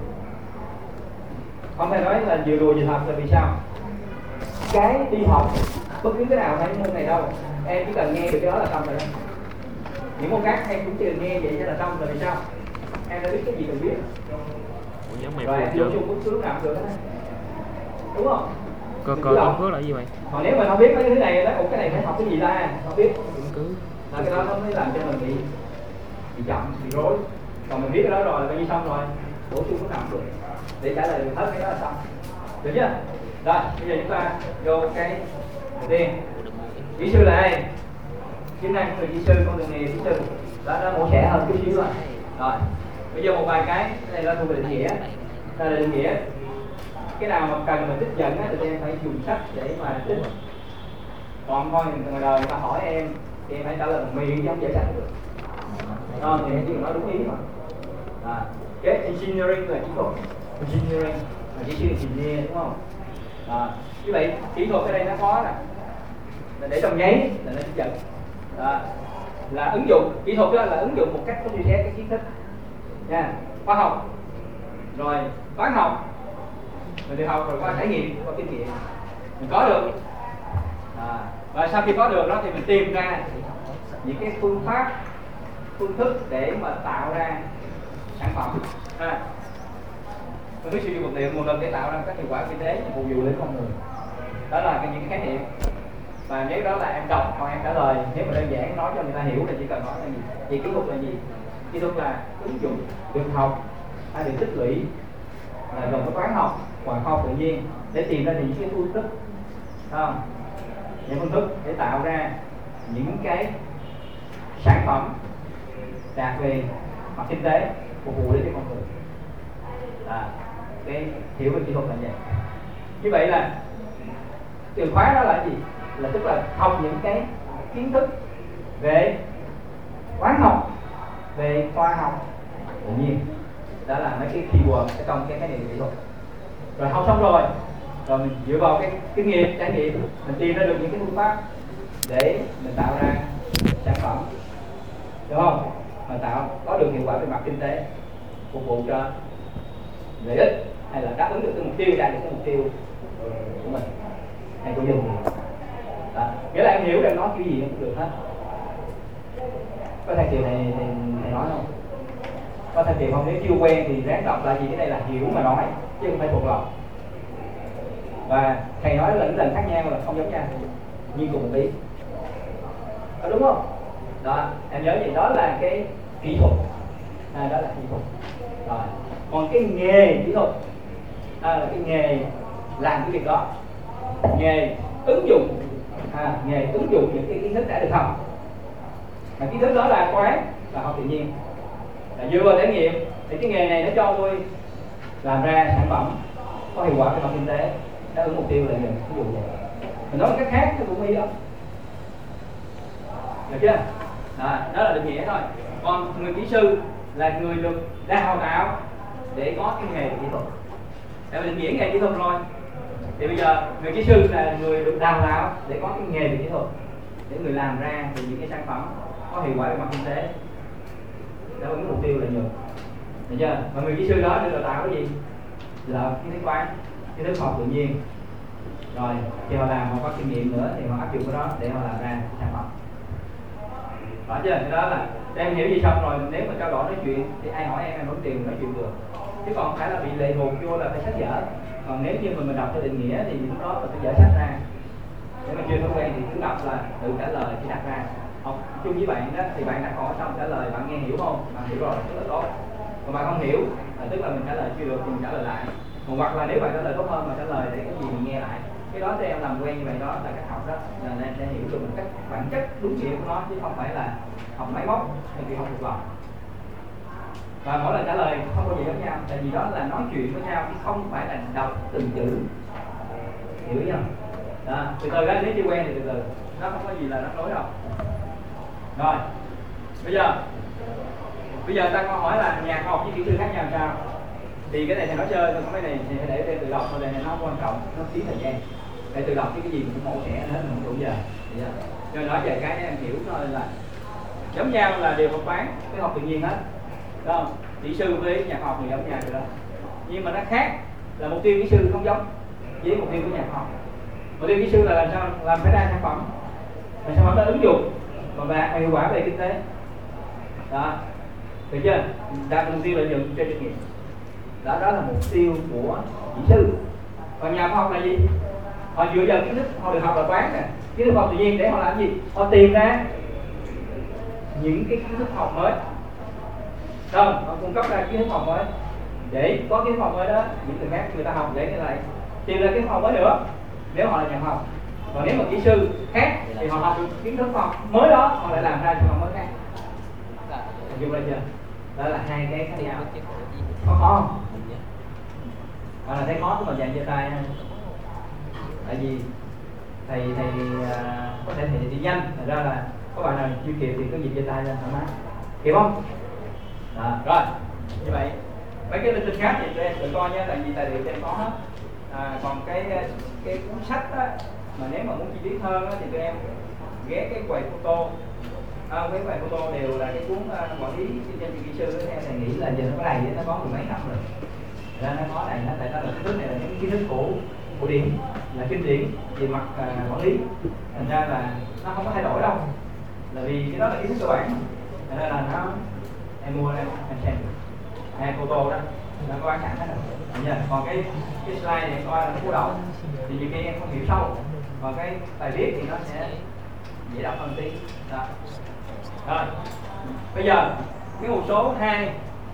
Không thể nói là vừa đùa vừa thật là vì sao? Cái đi học bất cứ cái nào hay môn này đâu, em chỉ cần nghe được cái đó là xong rồi đó. Những môn khác em cũng chỉ cần nghe vậy là xong, là vì sao? Em đã biết cái gì cần biết. Rồi em vô chung bất cứ lúc nào cũng được hết. Đúng không? Cờ công phước là gì mày? Còn nếu mà không biết mấy cái thứ này, nói cái này phải học cái gì ta? Không biết. Là cái đó nó mới làm cho mình bị chậm, bị rối. Còn mình biết cái đó rồi là coi như xong rồi, bổ sung lúc nào cũng được để trả lời được hết cái đó là xong, được chưa? Rồi bây giờ chúng ta vô cái đầu tiên. Kỹ sư là ai? Chức năng của người kỹ sư, con đường nghề kỹ sư đó, nó mổ xẻ hơn chút xíu rồi. Rồi bây giờ một vài cái này là thuộc về định nghĩa. Đây là định nghĩa. Cái nào mà cần mình trích dẫn á thì em phải dùng sách để mà trích. Còn thôi ngoài đời người ta hỏi em thì em phải trả lời bằng miệng chứ không dễ sách được. Đó, thì em chỉ nói đúng ý mà. Cái engineering là kỹ thuật, engineering là kỹ sư engineer, đúng không? Như vậy kỹ thuật ở đây nó có nè, là để trong giấy là nó trích dẫn. Là ứng dụng kỹ thuật đó là ứng dụng một cách có chia sẻ cái kiến thức nha, khoa học rồi toán học mình đi học rồi qua trải nghiệm, qua kinh nghiệm mình có được. Và sau khi có được đó thì mình tìm ra những cái phương pháp, phương thức để mà tạo ra sản phẩm. Mình biết sử dụng vật liệu nguồn lực để tạo ra các hiệu quả kinh tế phục vụ đến con người. Đó là những cái khái niệm. Và nếu đó là em đọc còn em trả lời, nếu mà đơn giản nói cho người ta hiểu thì chỉ cần nói là gì? Thì kỹ thuật là gì? Kỹ thuật là ứng dụng được học hay được tích lũy, là gồm có toán học và khoa học tự nhiên để tìm ra những cái phương thức, không? Những phương thức để tạo ra những cái sản phẩm đạt về mặt kinh tế phục vụ đến cho con người. Cái hiểu về kỹ thuật là vậy. Như vậy là từ khóa đó là gì? Là tức là học những cái kiến thức về toán học, về khoa học tự nhiên. Đó là mấy cái keyword ở trong cái khái niệm kỹ thuật. Rồi học xong rồi rồi mình dựa vào cái kinh nghiệm trải nghiệm mình tìm ra được những cái phương pháp để mình tạo ra sản phẩm, đúng không, mà có được hiệu quả về mặt kinh tế, phục vụ cho lợi ích hay là đáp ứng được cái mục tiêu, đạt được cái mục tiêu của mình hay của dùng. Đó, nghĩa là em hiểu em nói kiểu gì cũng được hết. Có thầy Kiều này nói không? Có thầy Kiều không? Nếu chưa quen thì ráng đọc lại, vì cái này là hiểu mà nói chứ không phải thuộc lòng. Và thầy nói là những lần khác nhau là không giống nhau, nhưng cùng một ý. Đúng không? Đó, em nhớ gì? Đó là cái kỹ thuật. Đó là kỹ thuật. Rồi. Còn cái nghề kỹ thuật là cái nghề làm cái việc đó, nghề ứng dụng, nghề ứng dụng những cái kiến thức đã được học. Mà kiến thức đó là toán, là học tự nhiên, là dựa vào trải nghiệm. Thì cái nghề này nó cho tôi làm ra sản phẩm có hiệu quả về mặt kinh tế, đáp ứng mục tiêu lợi nhuận, ví dụ vậy. Mình nói cách khác nó cũng y đó, được chưa? Đó là định nghĩa thôi. Còn người kỹ sư là người được đào tạo để có cái nghề kỹ thuật. Để mình định nghĩa nghề kỹ thuật rồi, thì bây giờ người kỹ sư là người được đào tạo để có cái nghề về kỹ thuật, để người làm ra từ những cái sản phẩm có hiệu quả về mặt kinh tế, đáp ứng mục tiêu lợi nhuận, được chưa? Và người kỹ sư đó được đào tạo cái gì? Là kiến thức toán, kiến thức khoa học tự nhiên. Rồi khi họ làm họ có kinh nghiệm nữa thì họ áp dụng cái đó để họ làm ra sản phẩm. Đó chưa? Cái đó là em hiểu gì xong rồi, nếu mà trao đổi nói chuyện thì ai hỏi em vẫn tiền nói chuyện được, chứ còn không phải là bị lệ thuộc vô là phải sách vở. Còn nếu như mình đọc theo định nghĩa thì lúc đó mình phải dở sách ra. Nếu mà chưa thói quen thì cứ đọc là tự trả lời chỉ đặt ra. Học chung với bạn đó thì bạn đã hỏi xong trả lời, bạn nghe hiểu không? Bạn hiểu rồi rất là tốt. Còn bạn không hiểu tức là mình trả lời chưa được thì mình trả lời lại. Còn hoặc là nếu bạn trả lời tốt hơn mà trả lời để cái gì mình nghe lại. Cái đó để em làm quen như vậy, đó là cách học đó, là em sẽ hiểu được một cách bản chất đúng nghĩa của nó, chứ không phải là học máy móc hay việc học thuộc lòng. Và mỗi lần trả lời không có gì giống nhau, tại vì đó là nói chuyện với nhau chứ không phải là đọc từng chữ, hiểu không? Đó, từ từ đó, nếu chưa quen thì từ từ, nó không có gì là rắc rối đâu. Rồi, bây giờ ta có hỏi là nhà khoa học với kỹ sư khác nhau sao? Thì cái này thì nói chơi thôi, cái này thì phải để tự đọc thôi, này nó không quan trọng, nó phí thời gian. Để tự đọc cái gì mình cũng mổ xẻ hết, mình không đủ giờ. Rồi nói về cái em hiểu thôi là giống nhau là đều học toán, cái học tự nhiên hết, đúng không? Kỹ sư với nhà khoa học thì giống nhau rồi đó, nhưng mà nó khác là mục tiêu kỹ sư không giống với mục tiêu của nhà khoa học. Mục tiêu kỹ sư là làm sao làm phải ra sản phẩm, mà sản phẩm đó ứng dụng còn đạt hiệu quả về kinh tế, đó, được chưa? Đạt mục tiêu lợi nhuận cho doanh nghiệp. Đó là mục tiêu của kỹ sư. Còn nhà khoa học là gì? Họ dựa vào kiến thức họ được học là toán nè, kiến thức học tự nhiên để họ làm gì? Họ tìm ra những cái kiến thức học mới, không? Họ cung cấp ra kiến thức học mới để có kiến thức học mới đó, những người khác người ta học để cái lại tìm ra kiến thức học mới nữa. Nếu họ là nhà khoa học, còn nếu mà kỹ sư khác thì họ học được kiến thức học mới đó, họ lại làm ra sản phẩm mới khác. Dùng lên chưa? Đó là hai cái khác nhau. Có khó không? Hoặc là thấy khó thì mà dành cho tay. Tại vì thầy có thể thầy đi nhanh, thật ra là các bạn nào chưa kịp thì cứ dịch cho tay lên thoải mái, kịp không? Rồi, như vậy mấy cái linh tinh khác thì tụi em tự coi nha, tại vì tài liệu tụi em có hết. Còn cái cuốn sách á, mà nếu mà muốn chi tiết hơn á, thì tụi em ghé cái quầy photo. Cái quầy photo đều là cái cuốn quản lý kinh doanh kỹ sư đó, theo thầy nghĩ là giờ nó có đầy, nó có mười mấy năm rồi. Ra nó có đầy, tại nó là kiến thức này là những kiến thức cổ điển, là kinh điển về mặt quản lý, thành ra là nó không có thay đổi đâu, là vì cái đó là kiến thức cơ bản, thành ra là nó em mua em xem hay photo đó nó có bán sẵn hết rồi. Còn cái slide này coi là cú đầu thì nhiều khi em không hiểu sâu, còn cái bài viết thì nó sẽ dễ đọc hơn tí. Đó. Rồi bây giờ cái mục số 2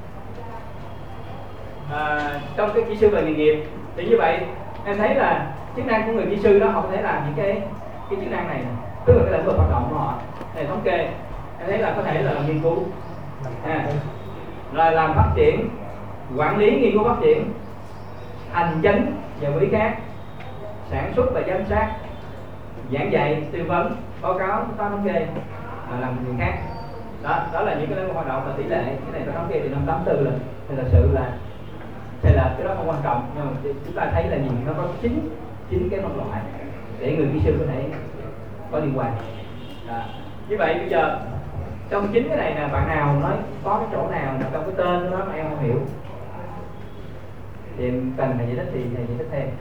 trong cái kỹ sư về nghề nghiệp thì như vậy em thấy là chức năng của người kỹ sư đó họ có thể làm những cái chức năng này, tức là cái lĩnh vực hoạt động của họ để thống kê. Em thấy là có thể là làm nghiên cứu, rồi làm phát triển, quản lý nghiên cứu phát triển, hành chính và quản lý khác, sản xuất và giám sát, giảng dạy, tư vấn, báo cáo, thống kê, làm người khác. Đó là những cái lĩnh vực hoạt động và tỷ lệ. Cái này có thống kê từ năm 84 rồi, thì thật sự là thì là cái đó không quan trọng, nhưng mà chúng ta thấy là nhìn nó có chín cái phân loại để người kỹ sư có thể có liên quan. Như vậy bây giờ trong 9 cái này nè, bạn nào nói có cái chỗ nào trong cái tên đó mà em không hiểu thì em cần thầy giải thích thì thầy giải thích thêm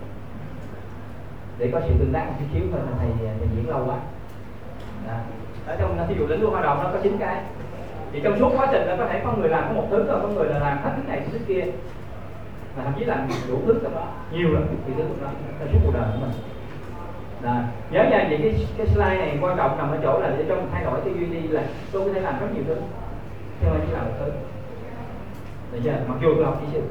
để có sự tương tác một chút xíu thôi, thầy diễn lâu quá. Ở trong ví dụ lĩnh vực hoạt động nó có 9 cái, thì trong suốt quá trình nó có thể có người làm có một thứ, rồi có người là làm hết thứ này thứ kia, mà thậm chí làm đủ thứ trong đó, nhiều lắm thì thứ đó trong suốt cuộc đời của mình. Nhớ nha, vậy cái slide này quan trọng nằm ở chỗ là để cho mình thay đổi tư duy đi, là tôi có thể làm rất nhiều thứ nhưng mà chỉ làm một thứ, được chưa? Mặc dù tôi học kỹ sư.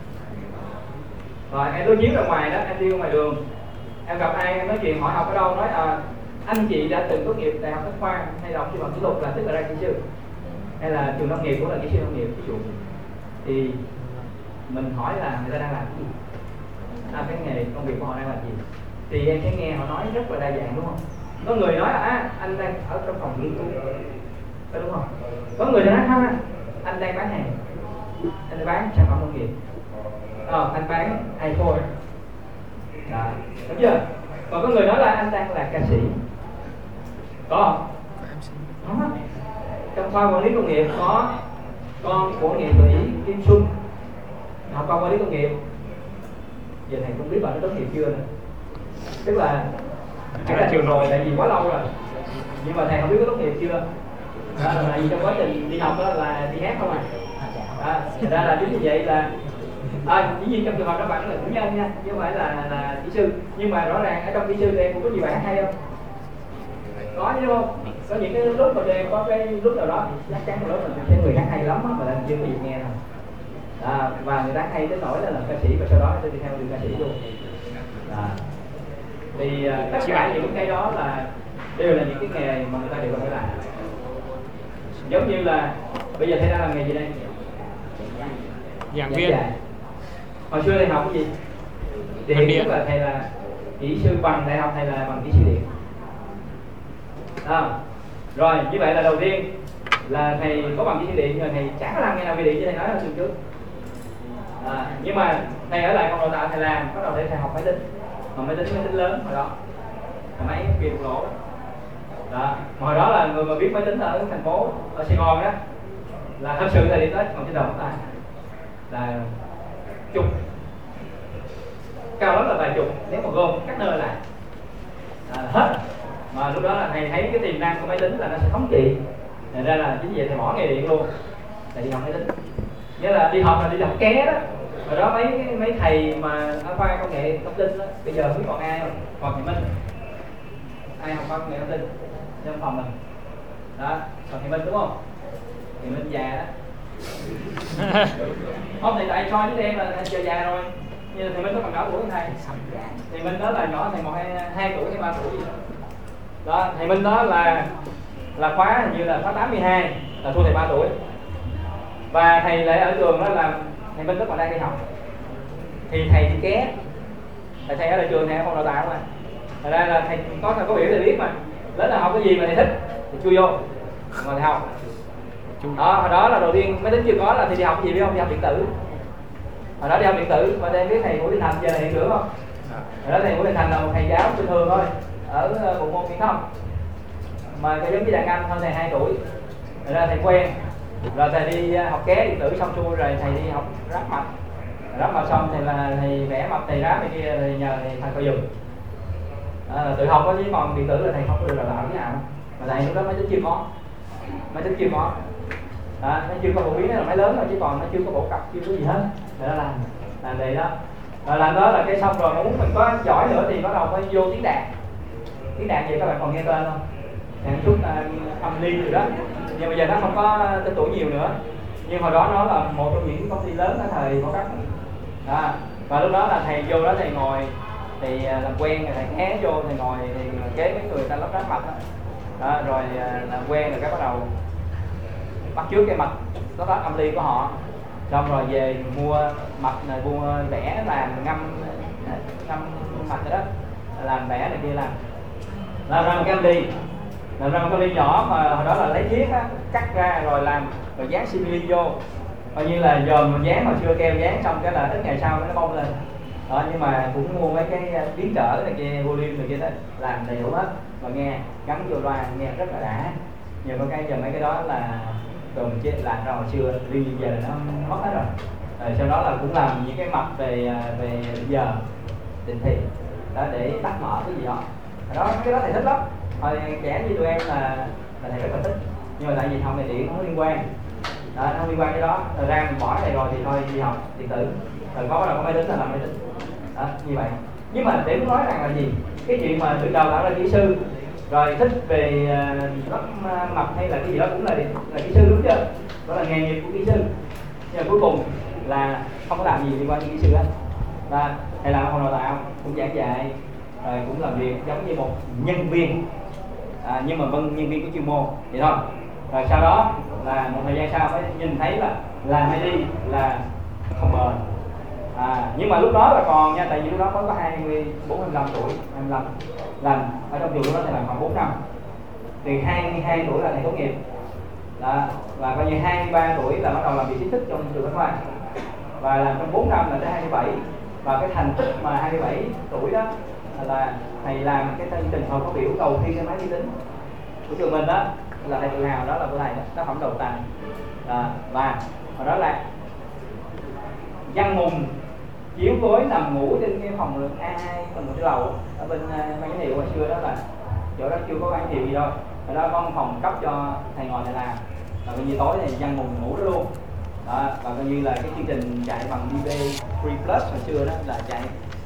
Rồi em đối chiếu ra ngoài đó, em đi ra ngoài đường, em gặp ai em nói chuyện hỏi học ở đâu, nói anh chị đã từng tốt nghiệp đại học Bách Khoa hay là học sư phạm kỹ thuật là tức là ra kỹ sư, hay là trường nông nghiệp cũng là kỹ sư nông nghiệp ví dụ, thì mình hỏi là người ta đang làm cái gì, cái nghề công việc của họ đang làm gì, thì em sẽ nghe họ nói rất là đa dạng, đúng không? Có người nói là anh đang ở trong phòng nghiên cứu, đúng không? Có người nói không, anh đang bán hàng, anh đang bán sản phẩm nông nghiệp, anh bán iPhone, đúng chưa? Còn có người nói là anh đang là ca sĩ, có không? Có. Trong khoa quản lý công nghiệp có con của nghệ sĩ Kim Xuân học khoa quản lý công nghiệp, giờ thầy không biết bạn nó tốt nghiệp chưa nữa, tức là hãy là trường rồi, tại vì quá lâu rồi, nhưng mà thầy không biết có tốt nghiệp chưa. Là vì trong quá trình đi học đó là đi hát không ra là chính như vậy là dĩ nhiên trong trường hợp đó bạn là chủ nhân nha, chứ không phải là kỹ sư, nhưng mà rõ ràng ở trong kỹ sư thì em cũng có nhiều bài hát hay không? Có chứ không? Có những cái lúc mà em có cái lúc nào đó thì chắc chắn một lúc mình sẽ người hát hay lắm mà làm chưa có dịp nghe thôi. Và người ta hay đến nỗi là làm ca sĩ và sau đó sẽ đi theo đường ca sĩ luôn. Thì tất cả những cái đó là đều là những cái nghề mà người ta đều có thể làm. Giống như là bây giờ thầy đang làm nghề gì đây? Giảng viên. Hồi xưa thầy học cái gì? Điện, tức là thầy là kỹ sư bằng đại học hay là bằng kỹ sư điện? Rồi như vậy là đầu tiên là thầy có bằng kỹ sư điện, nhưng mà thầy chẳng có làm nghề nào về điện như thầy nói ở trường trước. Nhưng mà thầy ở lại phòng đào tạo thầy làm, bắt đầu để thầy học máy tính, máy tính lớn hồi đó, máy kia một lỗ đó. Hồi đó là người mà biết máy tính ở thành phố, ở Sài Gòn đó, là thật sự thời điểm đó còn trên đầu ngón tay là chục, cao lắm là vài chục, nếu mà gom các nơi lại hết. Mà lúc đó là thầy thấy cái tiềm năng của máy tính là nó sẽ thống trị, thành ra là chính vì thầy bỏ nghề điện luôn, thầy đi học máy tính. Nghĩa là đi học là đi học ké đó. Hồi đó mấy thầy mà ở khoa công nghệ thông tin đó, bây giờ không biết còn ai không? Còn thầy Minh, ai học khoa công nghệ thông tin trong phòng mình đó, còn thầy Minh đúng không? Thầy Minh già đó. Không, thì tại cho với em là giờ già rồi, nhưng thầy Minh có bằng nhỏ tuổi hơn thầy. Thầy Minh đó là nhỏ thầy 2 tuổi hay 3 tuổi gì đó. Thầy Minh đó là khóa hình như là khóa 82, là thua thầy 3 tuổi. Và thầy lại ở trường đó là thầy Minh đó còn đang đi học, thì thầy thì ké, tại thầy ở lại trường thầy ở phòng đào tạo mà, thật ra là thầy có biểu thầy biết mà, lớn là học cái gì mà thầy thích thì chui vô mà thầy học. Đó, hồi đó là đầu tiên máy tính chưa có là thì đi học cái gì biết không? Đi học điện tử. Hồi đó đi học điện tử, và em biết thầy Nguyễn Đình Thành giờ là hiện trưởng không? Hồi đó thầy Nguyễn Đình Thành là một thầy giáo bình thường thôi, ở bộ môn viễn thông, mà cái giống như đàn anh hơn thầy 2 tuổi. Rồi ra thầy quen, rồi thầy đi học ké điện tử xong xuôi rồi thầy đi học ráp mạch xong thì là thầy vẽ mạch, thầy ráp này kia thì nhờ thầy thằng coi giùm. Tự học đó, chứ còn điện tử là thầy không có được đào tạo cái nào. Mà thầy lúc đó máy tính chưa có, máy chưa có phổ biến, là máy lớn rồi chứ còn nó chưa có bổ cập, chưa có gì hết. Rồi đó làm vậy đó. Rồi làm đó là cái xong rồi, muốn mình có giỏi nữa thì bắt đầu mới vô tiếng đàn. Tiếng đàn vậy các bạn còn nghe tên không? Đàn chút âm ly rồi đó, nhưng bây giờ nó không có tên tuổi nhiều nữa. Nhưng hồi đó nó là một trong những công ty lớn ở thời Mỏ Cắt đó. Và lúc đó là thầy vô đó thầy ngồi, thì làm quen, thầy ghé vô thầy ngồi thì kế mấy người ta lắp ráp mạch đó. Rồi làm quen rồi cái bắt đầu bắt chước cái mạch lắp ráp âm ly của họ, xong rồi về mua mạch này, mua vẽ, làm ngâm mạch rồi đó, làm vẽ này kia, làm ra một cái âm ly, làm ra một cái ly nhỏ mà hồi đó là lấy thiết á, cắt ra rồi làm, rồi dán simili vô, coi như là dòm dán hồi xưa keo dán xong cái là ít ngày sau nó bong lên đó. Nhưng mà cũng mua mấy cái biến trở này kia, volume này kia đó, làm đầy đủ hết và nghe gắn vô loa nghe rất là đã. Nhưng có cái giờ mấy cái đó là đồ mình chế làm ra hồi xưa đi giờ nó mất hết rồi. Sau đó là cũng làm những cái mạch về giờ định thị đó để tắt mở cái gì đó. Đó cái đó thầy thích lắm. Hồi trẻ như tụi em là thầy rất là thích, nhưng mà tại vì học này điện không liên quan đó, nó không liên quan cái đó. Thời ra mình bỏ này rồi thì thôi đi học điện tử, rồi có máy tính là làm máy tính đó, như vậy. Nhưng mà để muốn nói rằng là gì, cái chuyện mà từ đầu tạo ra kỹ sư rồi thích về lắp mạch hay là cái gì đó cũng là kỹ sư, đúng chưa? Đó là nghề nghiệp của kỹ sư. Nhưng mà cuối cùng là không có làm gì liên quan đến kỹ sư hết. Và thầy làm phòng đào tạo cũng giảng dạy, rồi cũng làm việc giống như một nhân viên, nhưng mà nhân viên có chuyên môn vậy thôi. Rồi sau đó là một thời gian sau mới nhìn thấy là làm IT là không bền. Nhưng mà lúc đó là còn nha, tại vì lúc đó mới có 24-25 tuổi, 25 làm ở trong trường lúc đó thầy làm khoảng 4 năm. Từ 22 tuổi là thầy tốt nghiệp đó, và coi như 23 tuổi là bắt đầu làm việc chính thức trong trường Bách Khoa, và làm trong 4 năm là tới 27. Và cái thành tích mà 27 tuổi đó là thầy làm cái chương trình hội phát biểu đầu tiên trên máy vi tính của trường mình đó, là thầy tự hào đó là của thầy đó, tác phẩm đầu tàn. Và đó là Văn Mùng chiếu gối nằm ngủ trên cái phòng lượng A2 phần một cái lầu ở bên Ban Giám hiệu hồi xưa đó, là chỗ đó chưa có ban hiệu gì đâu. Ở đó có một phòng cấp cho thầy ngồi thầy làm, và coi như tối thì Văn Mùng ngủ đó luôn đó. Và coi như là cái chương trình chạy bằng DB Free Plus hồi xưa đó là chạy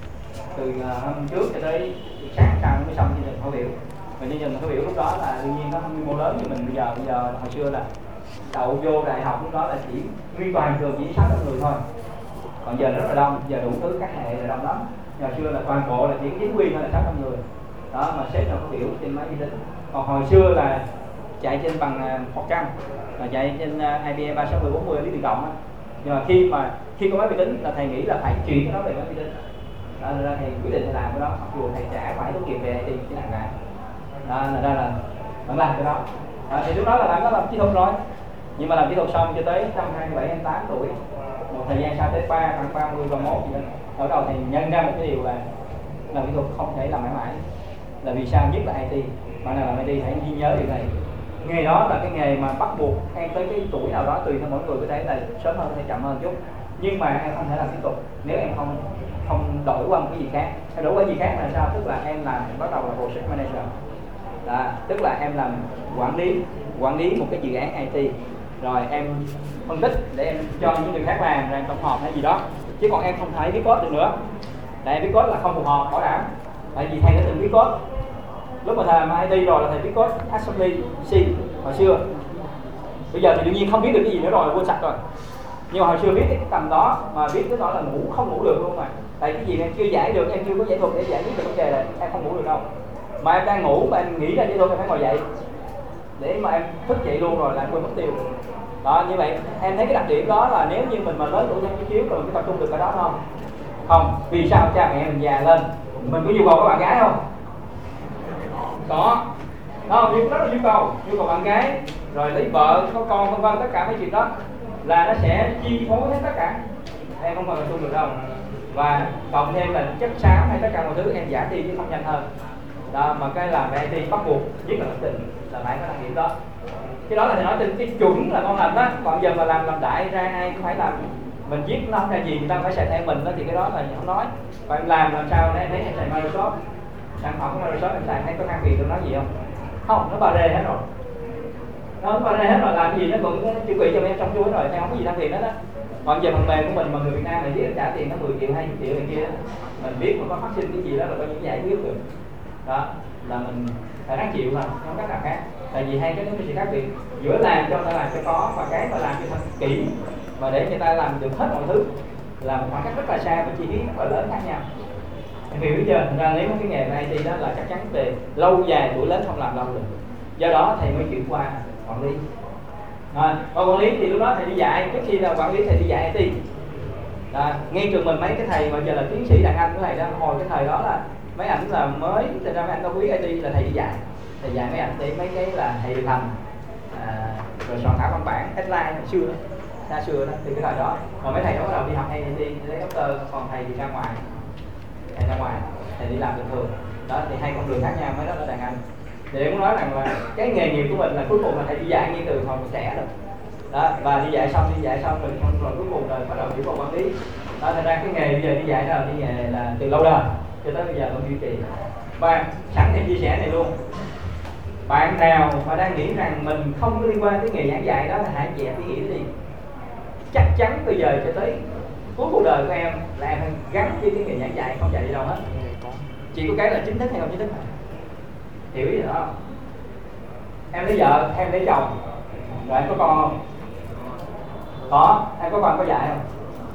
từ hôm trước cho tới sáng sau mới xong chương trình phát biểu. Và chương trình phát biểu lúc đó là đương nhiên nó không quy mô lớn như mình bây giờ hồi xưa là đậu vô đại học lúc đó là chỉ nguyên toàn trường chỉ 600 người thôi, còn giờ nó rất là đông, giờ đủ thứ các hệ là đông lắm. Hồi xưa là toàn bộ là chỉ chính quy thôi là 600 người đó mà xếp nào phát biểu trên máy vi tính. Còn hồi xưa là chạy trên bằng 100, là chạy trên IBM 360-40 lý tự động á. Nhưng mà khi có máy vi tính là thầy nghĩ là phải chuyển cái đó về máy vi tính đó, là thầy quyết định thầy làm cái đó, mặc dù thầy trả phải tốt nghiệp về IT chứ làm lại đó, là vẫn làm cái đó. Thì lúc đó là làm kỹ thuật rồi, nhưng mà làm kỹ thuật xong cho tới năm 27-28 tuổi, một thời gian sau tới 30-31 gì đó, ở đầu thầy nhận ra một cái điều là làm kỹ thuật không thể làm mãi mãi. Là vì sao? Nhất là IT, bạn nào làm IT phải ghi nhớ điều này. Nghề đó là cái nghề mà bắt buộc em tới cái tuổi nào đó, tùy theo mỗi người có thể là sớm hơn hay chậm hơn chút, nhưng mà em không thể làm kỹ thuật nếu em không đổi qua một cái gì khác. Em đổi qua gì khác là sao? Tức là em làm bắt đầu là project manager đó, tức là em làm quản lý một cái dự án IT, rồi em phân tích để em cho những người khác làm, rồi em tổng hợp hay gì đó. Chứ còn em không thể viết code được nữa, tại em viết code là không phù hợp, bảo đảm. Tại vì thầy đã từng viết code lúc mà thầy làm IT rồi, là thầy viết code assembly C hồi xưa. Bây giờ thì đương nhiên không biết được cái gì nữa rồi, quên sạch rồi. Nhưng mà hồi xưa viết cái tầm đó mà viết cái đó là không ngủ được luôn mà. Tại cái gì em chưa giải được, em chưa có giải thuật để giải quyết được vấn đề là em không ngủ được đâu. Mà em đang ngủ mà em nghĩ ra giải thuật em phải ngồi dậy để mà em thức dậy luôn rồi là em quên mất tiêu đó. Như vậy em thấy cái đặc điểm đó là nếu như mình mà lớn tuổi hơn chút xíu rồi mới tập trung được cái đó không? Không. Vì sao? Cha mẹ mình già lên, mình có nhu cầu có bạn gái không? Có. Đó, đó là nhu cầu bạn gái, rồi lấy vợ, có con, vân vân, tất cả mấy chuyện đó là nó sẽ chi phối hết tất cả. Em không còn tập trung được đâu. Và cộng thêm là chất xám hay tất cả mọi thứ em giả đi chứ không nhanh hơn. Đó, mà cái làm IT bắt buộc nhất là lập trình là phải có đặc điểm đó. Cái đó là thầy nói trên cái chuẩn là con làm đó. Còn giờ mà làm đại ra ai cũng phải làm, mình viết nó không ra gì người ta phải xài theo mình đó, thì cái đó là không nói. Và em làm sao để em thấy em xài Microsoft, sản phẩm của Microsoft em xài thấy có khác biệt tôi nói gì không? Không, nó bare hết rồi. Nó bare hết rồi, làm cái gì nó cũng chuẩn bị cho em trong chuỗi rồi, em không có gì đặc biệt hết đó. Còn giờ phần mềm của mình mà người Việt Nam này biết trả tiền nó 10 triệu 20 triệu này kia đó, mình biết mà có phát sinh cái gì đó là có những giải quyết được đó, là mình phải ráng chịu thôi, không cách nào khác. Tại vì hai cái đó sự khác biệt giữa làm cho ta làm cho có và cái mà làm cho thật kỹ và để người ta làm được hết mọi thứ là một khoảng cách rất là xa và chi phí rất là lớn khác nhau. Em hiểu chưa? Thành ra nếu cái nghề IT đó là chắc chắn về lâu dài tuổi lớn không làm lâu được. Do đó thầy mới chuyển qua quản lý. Còn quản lý thì lúc đó thầy đi dạy, trước khi là quản lý thầy đi dạy IT. Ngay trường mình mấy cái thầy mà giờ là tiến sĩ đàn anh của thầy đó, hồi cái thời đó là mấy ảnh là mới, thật ra mấy anh đâu quý IT là thầy đi dạy. Thầy dạy mấy ảnh để mấy cái là thầy được hành, rồi soạn thảo văn bản, headline hồi xưa. xa xưa đó từ cái thời đó. Rồi mấy thầy đó bắt đầu đi học hay đi lấy doctor, còn thầy thì ra ngoài, thầy đi làm bình thường đó, thì hai con đường khác nhau. Mới đó là đàn anh. Thì em muốn nói rằng là cái nghề nghiệp của mình là cuối cùng là thầy đi dạy ngay từ hồi còn trẻ rồi đó, và đi dạy xong rồi cuối cùng rồi bắt đầu chỉ còn quản lý đó. Thành ra cái nghề bây giờ đi dạy đó là cái nghề là từ lâu đời cho tới bây giờ vẫn duy trì. Và sẵn thêm chia sẻ này luôn, bạn nào mà đang nghĩ rằng mình không có liên quan tới nghề giảng dạy đó là hãy dẹp cái nghĩ đi. Chắc chắn bây giờ cho tới cuối cuộc đời của em là em phải gắn với cái nghề giảng dạy, không chạy đi đâu hết. Chỉ có cái là chính thức hay không chính thức, hiểu ý đó không? Em lấy vợ, em lấy chồng, rồi em có con không? Có, em có con có dạy không?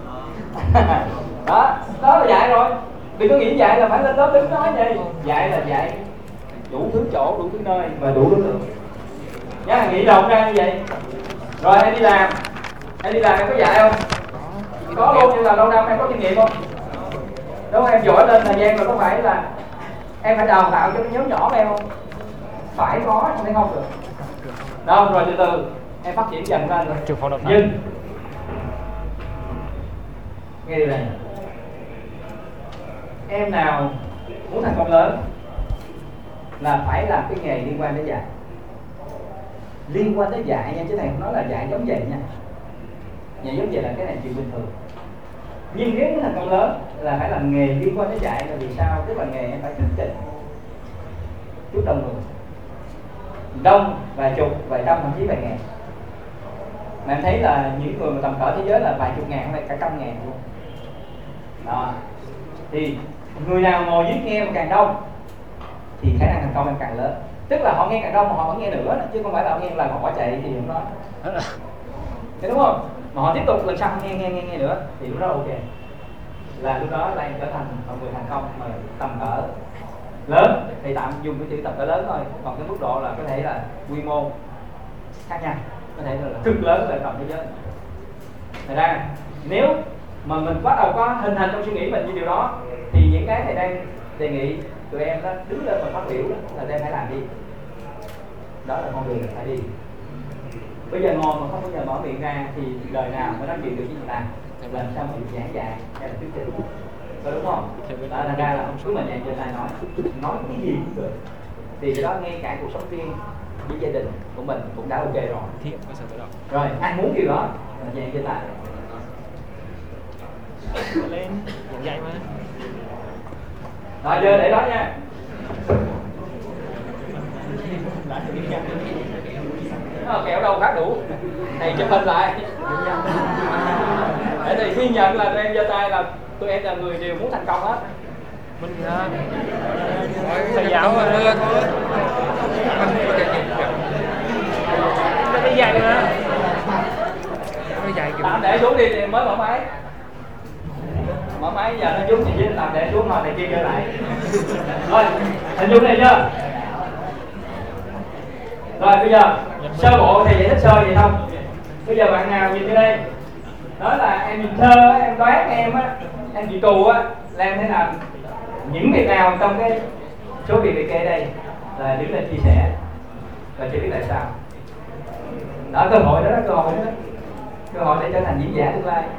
đó là dạy rồi. Đừng có nghĩ dạy là phải lên lớp đứng nói vậy. Dạy là dạy đủ thứ chỗ, đủ thứ nơi và đủ đối tượng. Nhá, nghĩ rộng ra như vậy. Rồi em đi làm em có dạy không? Có luôn, nhưng là lâu năm em có kinh nghiệm không? Đúng không? Em giỏi lên thời gian rồi có phải là em phải đào tạo cho cái nhóm nhỏ của em không? Phải có, chứ không được. Đâu, rồi từ từ em phát triển dần lên rồi. Nhưng nghe điều này, em nào muốn thành công lớn là phải làm cái nghề liên quan đến dạy. Liên quan tới dạy nha, chứ này không nói là dạy giống vậy nha. Dạy giống vậy là cái này chuyện bình thường. Nhưng nếu muốn thành công lớn là phải làm nghề liên quan đến dạy. Là vì sao? Tức là nghề em phải thuyết trình chút đông người, đông vài chục, vài trăm, thậm chí vài ngàn. Mà em thấy là những người mà tầm cỡ thế giới là vài chục ngàn hay cả trăm ngàn luôn đó. Thì người nào ngồi dưới nghe mà càng đông thì khả năng thành công em càng lớn. Tức là họ nghe càng đông mà họ vẫn nghe nữa, chứ không phải là họ nghe là họ bỏ chạy thì không nói. Thế đúng không? Mà họ tiếp tục lần sau nghe nữa thì lúc đó ok. Là lúc đó là em trở thành một người thành công mà tầm cỡ lớn, thì tạm dùng cái chữ tầm cỡ lớn thôi. Còn cái mức độ là có thể là quy mô khác nhau, có thể là cực lớn về tầm thế giới. Thật ra nếu mà mình bắt đầu có hình thành trong suy nghĩ mình như điều đó thì những cái thầy đang đề nghị tụi em đó đứng lên và phát biểu đó, là em phải làm đi. Đó là con đường phải đi. Bây giờ ngồi mà không bao giờ mở miệng ra thì đời nào mới nói chuyện được với người ta, làm sao mà được giảng dạy hay là thuyết trình, có đúng không? Đó thành ra là cứ mình trên tay nói cái gì cũng được. Thì cái đó ngay cả cuộc sống riêng với gia đình của mình cũng đã ok rồi. Rồi ai muốn điều đó mình dạy trên tay lên giảng dạy mà. Rồi giờ để đó nha. Kẹo đâu phát đủ. Thầy chụp hình lại. Để thầy ghi nhận là tụi em giơ tay là tụi em là người đều muốn thành công hết. Mình thầy giáo mà thôi. Nó đi dạy mà. Tạm để xuống đi thì mới mở máy. Mở máy giờ nó xuống thì chỉ tạm để xuống thôi, thầy kia trở lại. Rồi, hình dung này chưa? Rồi bây giờ sơ bộ thầy giải thích sơ vậy không? Bây giờ bạn nào nhìn vô đây, đó là em nhìn thơ, em đoán em á, em chỉ cù á, là em thấy làm những việc nào trong cái số việc liệt kê đây là đứng lên chia sẻ và chưa biết tại sao. Đó cơ hội đó, cơ hội để trở thành diễn giả tương lai.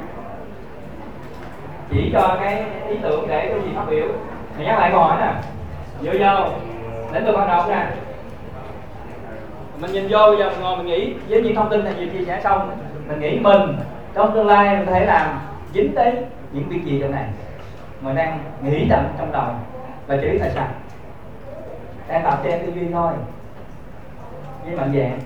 Chỉ cho cái ý tưởng để cái gì phát biểu. Mình nhắc lại câu hỏi nè, vô đến tôi ban đầu nha. Mình nhìn vô bây giờ mình ngồi mình nghĩ với những thông tin này vừa chia sẻ xong, mình nghĩ mình trong tương lai mình có thể làm dính tới những việc gì trong này mình đang nghĩ trong đầu và chỉ biết tại sao. Đang tập cho em tư duy thôi với mạnh dạng.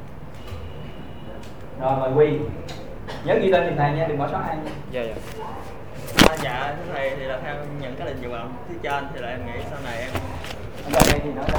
Rồi mời Quy nhớ ghi tên giùm thầy nha, đừng bỏ sót ai nha. Dạ. Dạ thưa thầy thì là theo những cái định dự báo phía trên thì là em nghĩ sau này em ở đây thì nói đó.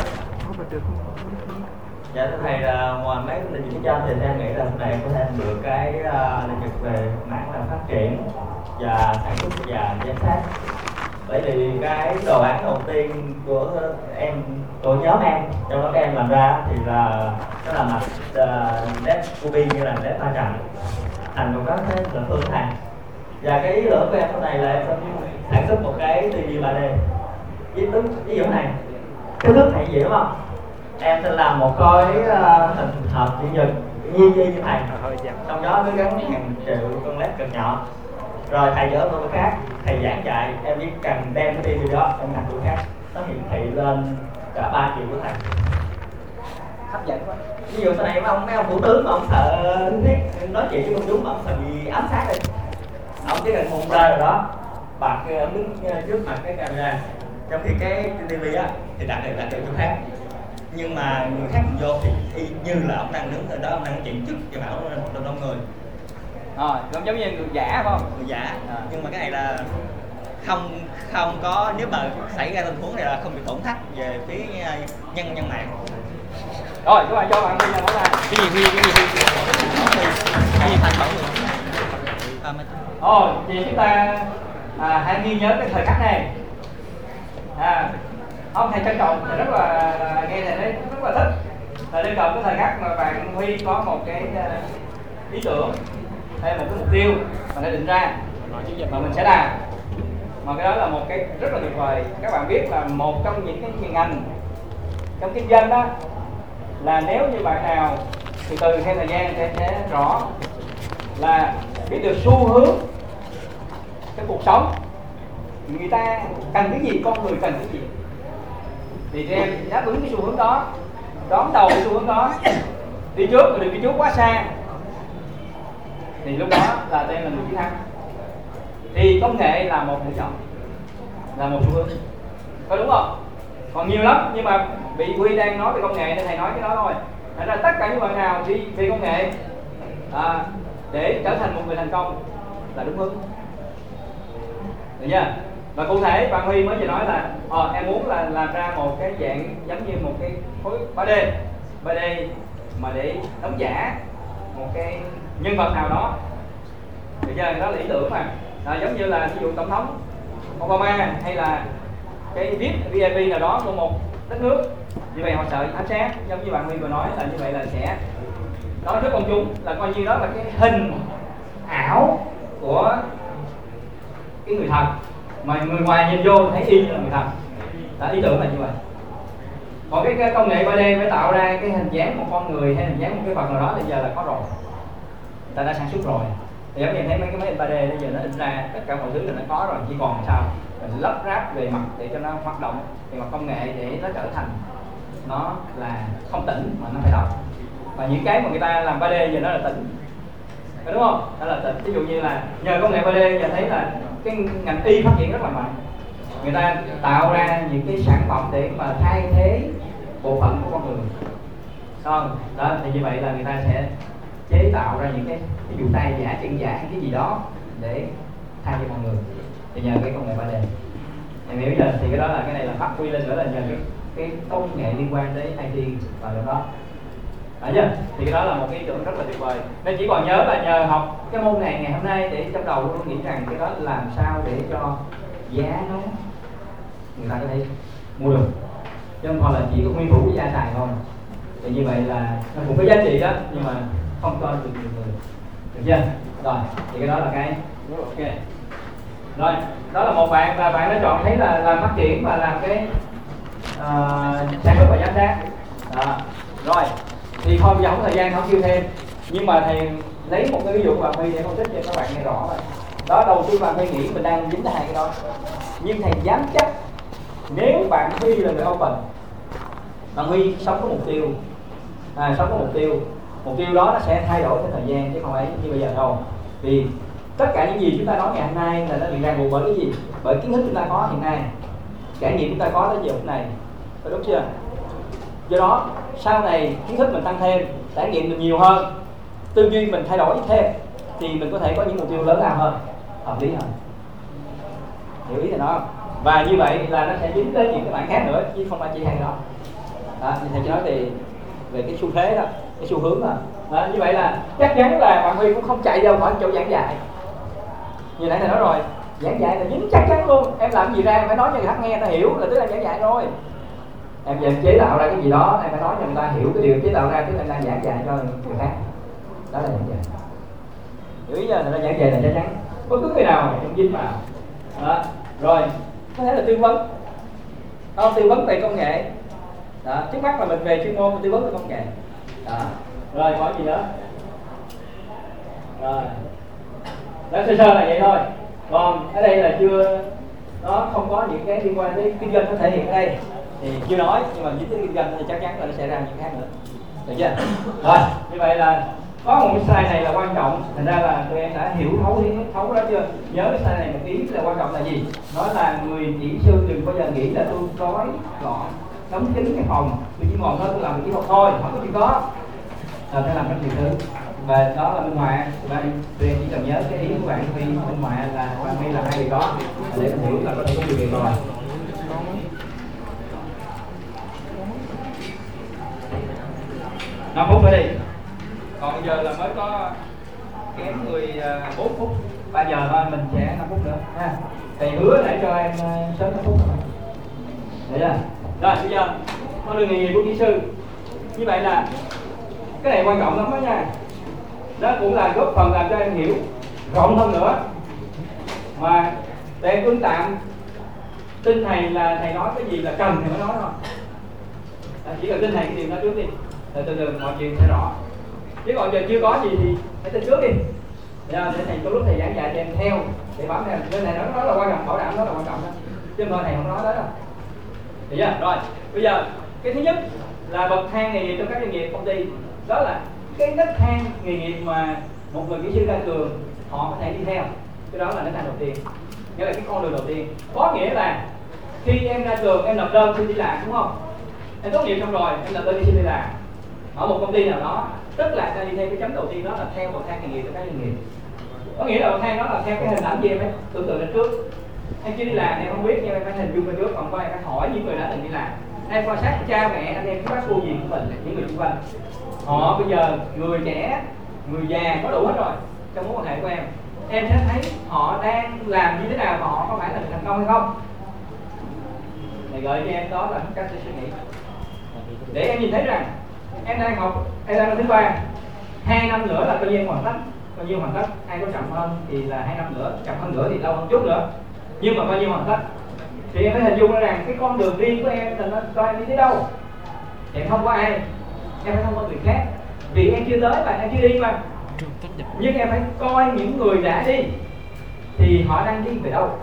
Dạ thưa thầy là ngoài mấy cái lĩnh vực phía trên thì em nghĩ là sau này em có thể được cái lĩnh vực về mảng là phát triển và sản xuất và giám sát. Bởi vì cái đồ án đầu tiên của nhóm em, trong đó các em làm ra thì là nó là mặt dev copy như là dev pha trận thành một cái là phương hàng. Và cái ý tưởng của em sau này là em sẽ sản xuất một cái tư duy 3D. Ví dụ này, cái thức này gì đúng không? Em sẽ làm một cái hình hợp chữ nhật như như thầy, hơi chậm. trong đó nó gắn hàng triệu con led cực nhỏ. Rồi thầy chở tôi khác, thầy giảng dạy em chỉ cần đem cái tivi đó em đặt tôi khác, nó hiển thị lên cả 3 triệu của thầy. Hấp dẫn quá. Ví dụ sau này mấy ông thủ tướng mà ông sợ nói chuyện với công chúng mà ông sợ bị ám sát đi, ông chỉ cần monitor rồi đó, bật ông đứng trước mặt cái camera, trong khi cái tivi á thì đặt được chỗ khác, nhưng mà người khác vô thì y như là ông đang đứng ở đó, ông đang chuyện trước cho bảo đông người. Rồi, cũng giống như người giả phải không? Người giả. Nhưng mà cái này là không có, nếu mà xảy ra tình huống này là không bị tổn thất về phía nhân mạng. Rồi, các bạn cho bạn Huy nói ra. Cái gì thành bảo Vậy chúng ta hãy ghi nhớ cái thời khắc này. Ông thầy trân trọng, thầy rất là nghe thầy đấy rất là thích. Thầy trân trọng cái thời khắc mà bạn Huy có một cái ý tưởng hay một cái mục tiêu mà đã định ra mà mình sẽ làm. Mà cái đó là một cái rất là tuyệt vời. Các bạn biết là một trong những cái ngành trong kinh doanh đó là nếu như bạn nào từ từ theo thời gian sẽ rõ là biết được xu hướng cái cuộc sống, người ta cần cái gì, con người cần cái gì, thì em đáp ứng cái xu hướng đó, đón đầu cái xu hướng đó, đi trước mà đừng đi trước quá xa, thì lúc đó là tên là người chiến thắng. Thì công nghệ là một lựa chọn, là một xu hướng, có đúng không? Còn nhiều lắm, nhưng mà bị Huy đang nói về công nghệ nên thầy nói cái đó thôi. Thành ra tất cả những bạn nào đi về công nghệ để trở thành một người thành công là đúng hướng, được chưa? Và cụ thể bạn Huy mới vừa nói là em muốn là làm ra một cái dạng giống như một cái khối 3D mà để đóng giả một cái nhân vật nào đó, được chưa? Đó là ý tưởng mà. Giống như là ví dụ tổng thống Obama hay là cái VIP nào đó của một đất nước, như vậy họ sợ ám sát, giống như bạn Huy vừa nói là như vậy là sẽ nói trước công chúng là coi như đó là cái hình ảo của cái người thật, mà người ngoài nhìn vô thấy y như là người thật. Đó, ý tưởng là như vậy. Còn cái công nghệ 3D mới tạo ra cái hình dáng một con người hay hình dáng một cái vật nào đó thì giờ là có rồi, người ta đã sản xuất rồi. Thì giống như thấy mấy cái máy in 3D bây giờ nó in ra tất cả mọi thứ là nó có rồi, chỉ còn sao mình lắp ráp về mặt để cho nó hoạt động về mặt công nghệ để nó trở thành nó là không tỉnh mà nó phải động. Và những cái mà người ta làm 3D giờ nó là tỉnh, đúng không? Đó là tỉnh. Ví dụ như là nhờ công nghệ 3D giờ thấy là cái ngành y phát triển rất là mạnh, người ta tạo ra những cái sản phẩm để mà thay thế bộ phận của con người, không? Đó thì như vậy là người ta sẽ chế tạo ra những cái ví dụ tay giả, chân giả, cái gì đó để thay cho con người, thì nhờ cái công nghệ 3D. Em hiểu chưa? Thì cái đó là cái này là phát huy lên nữa là nhờ cái công nghệ liên quan tới IT vào trong đó. Đấy chưa? Thì cái đó là một cái ý tưởng rất là tuyệt vời. Nên chỉ còn nhớ là nhờ học cái môn này ngày hôm nay để trong đầu luôn nghĩ rằng cái đó làm sao để cho giá nó người ta có thể mua được, chứ không còn là chỉ có nguyên thủ giá xài thôi. Thì như vậy là nó cũng có giá trị đó, nhưng mà không cho được nhiều người, được chưa? Rồi, thì cái đó là cái ok. Rồi, đó là một bạn và bạn đã chọn thấy là làm phát triển và làm cái sản xuất và giám sát. Rồi, thì thôi bây giờ không có thời gian không kêu thêm, nhưng mà thầy lấy một cái ví dụ của bạn Huy để phân tích cho các bạn nghe rõ rồi. Đó, đầu tiên bạn Huy nghĩ mình đang dính tới hai cái đó, nhưng thầy dám chắc nếu bạn Huy là người open, bạn Huy sống có mục tiêu, sống có mục tiêu đó nó sẽ thay đổi cái thời gian chứ không phải như bây giờ đâu. Vì tất cả những gì chúng ta nói ngày hôm nay là nó bị ràng buộc bởi cái gì? Bởi kiến thức chúng ta có hiện nay, trải nghiệm chúng ta có tới giờ phút này, có đúng chưa? Do đó sau này kiến thức mình tăng thêm, trải nghiệm mình nhiều hơn, tư duy mình thay đổi thêm, thì mình có thể có những mục tiêu lớn lao hơn, hợp lý hơn. Hiểu ý thầy nói không? Và như vậy là nó sẽ dính tới những cái mảng khác nữa chứ không phải chỉ hai đó. Đó, như thầy chỉ nói về cái xu thế đó, cái xu hướng đó. Như vậy là chắc chắn là bạn Huy cũng không chạy đâu khỏi chỗ giảng dạy. Như nãy thầy nói rồi, giảng dạy là dính chắc chắn luôn. Em làm gì ra em phải nói cho người khác nghe ta hiểu là tức là giảng dạy rồi. Em giờ chế tạo ra cái gì đó em phải nói cho người ta hiểu cái điều chế tạo ra, tức là em đang giảng dạy cho người khác. Đó là giảng dạy. Hiểu ý chưa? Là giảng dạy là chắc chắn bất cứ người nào cũng dính vào. Đó. Rồi có thể là tư vấn, tư vấn về công nghệ. Đó. Trước mắt là mình về chuyên môn, tư vấn về công nghệ. Đó. Rồi có gì nữa? Rồi đó, sơ sơ là vậy thôi. Còn ở đây là chưa, nó không có những cái liên quan đến kinh doanh nó thể hiện ở đây thì chưa nói, nhưng mà với cái kinh doanh thì chắc chắn là nó sẽ ra những khác nữa, được chưa? Rồi như vậy là có một cái slide này là quan trọng, thành ra là tụi em đã hiểu thấu đó chưa? Nhớ cái slide này một ý là quan trọng là gì? Nói là người kỹ sư đừng bao giờ nghĩ là tôi gói gọn đóng kín cái phòng, tôi chỉ ngồi thôi tôi làm kỹ thuật thôi, không có chuyện đó. Phải làm rất nhiều thứ, và đó là minh họa. Tụi em chỉ cần nhớ cái ý của bạn khi minh họa là bạn hay làm hai việc đó để mình hiểu là có thể có nhiều việc rồi. 5 phút nữa đi. Còn bây giờ là mới có kém 14 phút, 3 giờ thôi, mình sẽ 5 phút nữa ha. Thầy hứa để cho em sớm 5 phút rồi. Được chưa? Rồi bây giờ con đường nghề nghiệp của kỹ sư. Như vậy là cái này quan trọng lắm đó nha. Nó cũng là góp phần làm cho em hiểu rộng hơn nữa. Mà để tương tạm tin thầy là thầy nói cái gì là cần thì mới nói thôi. Chỉ cần tin thầy cái điều đó trước đi, rồi từ từ mọi chuyện sẽ rõ. Chứ còn giờ chưa có gì thì hãy tin trước đi. Để thầy có lúc thầy giảng dạy cho em theo để bám theo. Nên thầy nói đó là quan trọng, bảo đảm đó là quan trọng đó. Chứ không thôi thầy không nói đó đâu. Được chưa? Rồi, bây giờ cái thứ nhất là bậc thang nghề nghiệp trong các doanh nghiệp công ty. Đó là cái nấc thang nghề nghiệp mà một người kỹ sư ra trường họ có thể đi theo. Cái đó là nấc thang đầu tiên, nghĩa là cái con đường đầu tiên. Có nghĩa là khi em ra trường em nộp đơn xin đi làm, đúng không? Em tốt nghiệp xong rồi em nộp đơn đi xin đi làm ở một công ty nào đó, tức là ta đi theo cái chấm đầu tiên, đó là theo bậc thang nghề nghiệp của các doanh nghiệp. Có nghĩa là bậc thang đó là theo cái hình ảnh gì em ấy tưởng tượng lên trước. Em chưa đi làm em không biết, nhưng em phải hình dung lên trước, còn qua em phải hỏi những người đã từng đi làm. Em quan sát cha mẹ anh em, các bác cô dì của mình, những người xung quanh. Họ bây giờ người trẻ, người già có đủ hết rồi trong mối quan hệ của em. Em sẽ thấy họ đang làm như thế nào và họ có phải là thành công hay không. Thầy gợi cho em đó là cách suy nghĩ để em nhìn thấy rằng em đang học, em đang năm thứ 3, 2 năm nữa là coi như hoàn tất. Bao nhiêu hoàn tất, ai có chậm hơn thì là 2 năm nữa, chậm hơn nữa thì lâu hơn chút nữa, nhưng mà bao nhiêu hoàn tất thì em phải hình dung ra rằng cái con đường đi của em là nó cho em đi tới đâu. Em không có ai, em phải thông qua người khác, vì em chưa tới và em chưa đi mà. Nhưng em phải coi những người đã đi thì họ đang đi về đâu.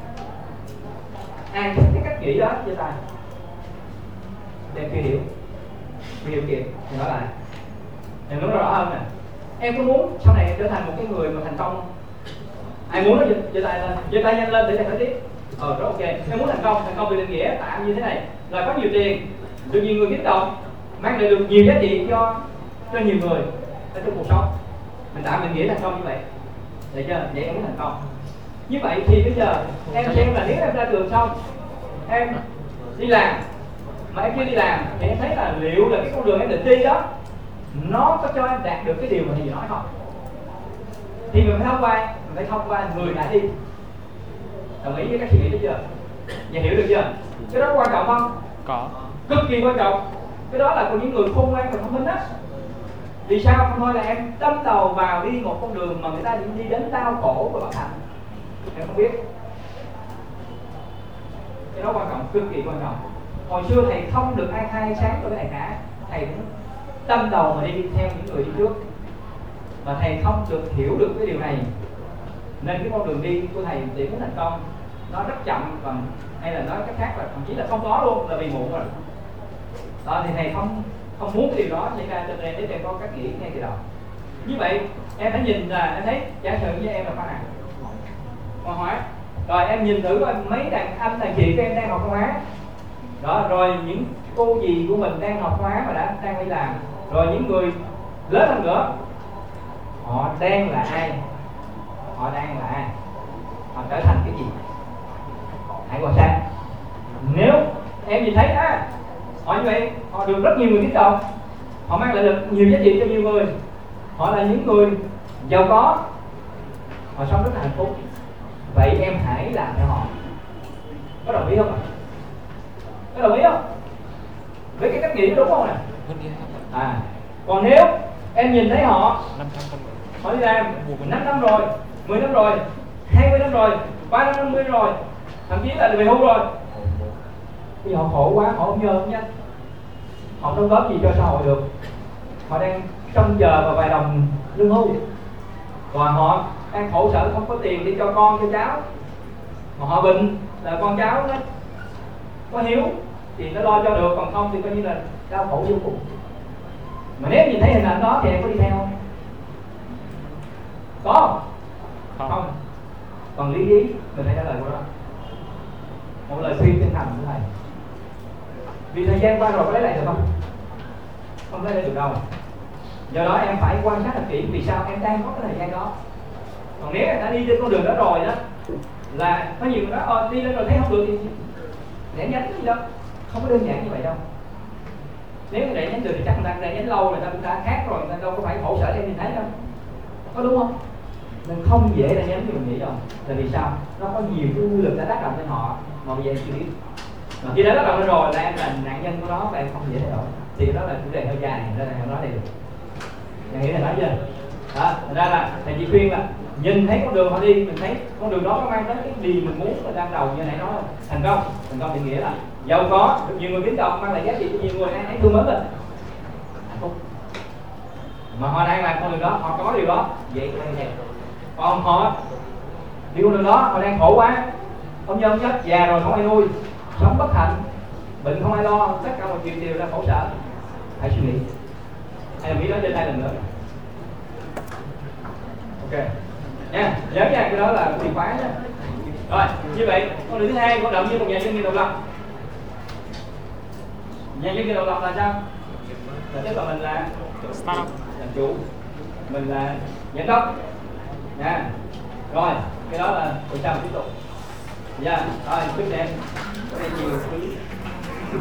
Ai cái cách nghĩ đó cho ta em chưa hiểu kịp thì nói lại em nói rõ hơn nè. Em có muốn sau này em trở thành một cái người mà thành công không? Ai muốn nó giơ tay nhanh lên để thầy nói tiếp. Rất ok. Em muốn thành công từ định nghĩa tạm như thế này là có nhiều tiền, được nhiều người kích động, mang lại được nhiều giá trị cho nhiều người ở trong cuộc sống. Mình tạm định nghĩa thành công như vậy, được chưa? Vậy em muốn thành công. Như vậy thì bây giờ em xem là nếu em ra trường xong em đi làm mà em chưa đi làm thì em thấy là liệu là cái con đường em định đi đó nó có cho em đạt được cái điều mà thầy nói không? Thì mình phải thông qua người đã đi. Đồng ý với các suy nghĩ đó chưa? Và hiểu được chưa? Cái đó quan trọng không? Có. Cực kỳ quan trọng. Cái đó là của những người khôn ngoan và thông minh á. Vì sao không thôi là em đâm đầu vào đi một con đường mà người ta đi đến đau khổ và bất hạnh. Em không biết. Cái đó quan trọng, cực kỳ quan trọng. Hồi xưa thầy không được ai khai sáng cho cái này cả. Thầy cũng đâm đầu mà đi theo những người đi trước. Mà thầy không được hiểu được cái điều này. Nên cái con đường đi của thầy để muốn thành công nó rất chậm, và hay là nói cách khác là thậm chí là không có luôn, là vì muộn rồi. Đó thì thầy không muốn cái điều đó xảy ra, cho nên để em có cách nghĩ ngay từ đầu. Như vậy em phải nhìn là em thấy giả sử với em là khoa nào? Khoa hóa. Rồi em nhìn thử coi mấy đàn anh đàn chị của em đang học khoa hóa. Đó, rồi những cô dì của mình đang học hóa mà đang đi làm. Rồi những người lớn hơn nữa, họ đang là ai? Họ trở thành cái gì? Hãy quan sát. Nếu em nhìn thấy họ như vậy, họ được rất nhiều người kích động, họ mang lại được nhiều giá trị cho nhiều người, họ là những người giàu có, họ sống rất là hạnh phúc. Vậy em hãy làm theo họ. Có đồng ý không ạ? Có đồng ý không? Với cái cách nghĩ đúng không nè? Còn nếu em nhìn thấy họ đi làm 5 năm rồi, 10 năm rồi, 20 năm rồi, 30 năm 50 rồi, thậm chí là về hưu rồi, thì họ khổ quá, họ không nhớ không nha. Họ không góp gì cho xã hội được. Họ đang trông chờ vào vài đồng lương hưu, còn họ đang khổ sở không có tiền để cho con cho cháu, mà họ bệnh là con cháu nó có hiếu thì nó lo cho được, còn không thì coi như là đau khổ vô cùng. Mà nếu nhìn thấy hình ảnh đó thì em có đi theo không? Có không? Còn lý trí mình hãy trả lời của đó, một lời khuyên chân thành của thầy. Vì thời gian qua rồi có lấy lại được không? Không lấy lại được đâu. Do đó em phải quan sát thật kỹ vì sao em đang có cái thời gian đó. Còn nếu em đã đi trên con đường đó rồi đó, là có nhiều người nói đi lên rồi thấy không được thì để nhánh gì đâu, không có đơn giản như vậy đâu. Nếu để nhánh được thì chắc người ta để nhánh lâu, người ta khác rồi, người ta đâu có phải khổ sở em nhìn thấy đâu, có đúng không? Nên không dễ để nhánh như mình nghĩ đâu. Là vì sao? Nó có nhiều cái quy luật đã tác động lên họ mà bây giờ em chưa biết. Mà khi đã tác động lên rồi là em là nạn nhân của nó và em không dễ thay đổi. Thì đó là chủ đề hơi dài, nên là em nói đây được. Em nghĩ là nói chưa? Đó, thành ra là thầy chỉ khuyên là nhìn thấy con đường họ đi, mình thấy con đường đó có mang tới cái gì mình muốn là ban đầu như nãy nói không? Thành công thì nghĩa là giàu có, được nhiều người kính trọng, mang lại giá trị cho nhiều người, ai thương mến mình, hạnh phúc. Mà họ đang làm con đường đó, họ có điều đó, vậy tôi theo. Còn họ đi con đường đó, họ đang khổ quá, ông nhân chết, già rồi không ai nuôi, sống bất hạnh, bệnh không ai lo, tất cả mọi chuyện đều là khổ sở. Hãy suy nghĩ, hãy nghĩ đó trên đây lần nữa. Ok nha, nhớ nha, cái đó là chìa khóa nha. Rồi, như vậy con đường thứ hai hoạt động như một nhà doanh nghiệp độc lập. Nhà doanh nghiệp độc lập là sao? Là tức là mình là chủ, mình là giám đốc nha. Rồi, cái đó là tại sao tiếp tục. Dạ, rồi chúc em có nhiều quý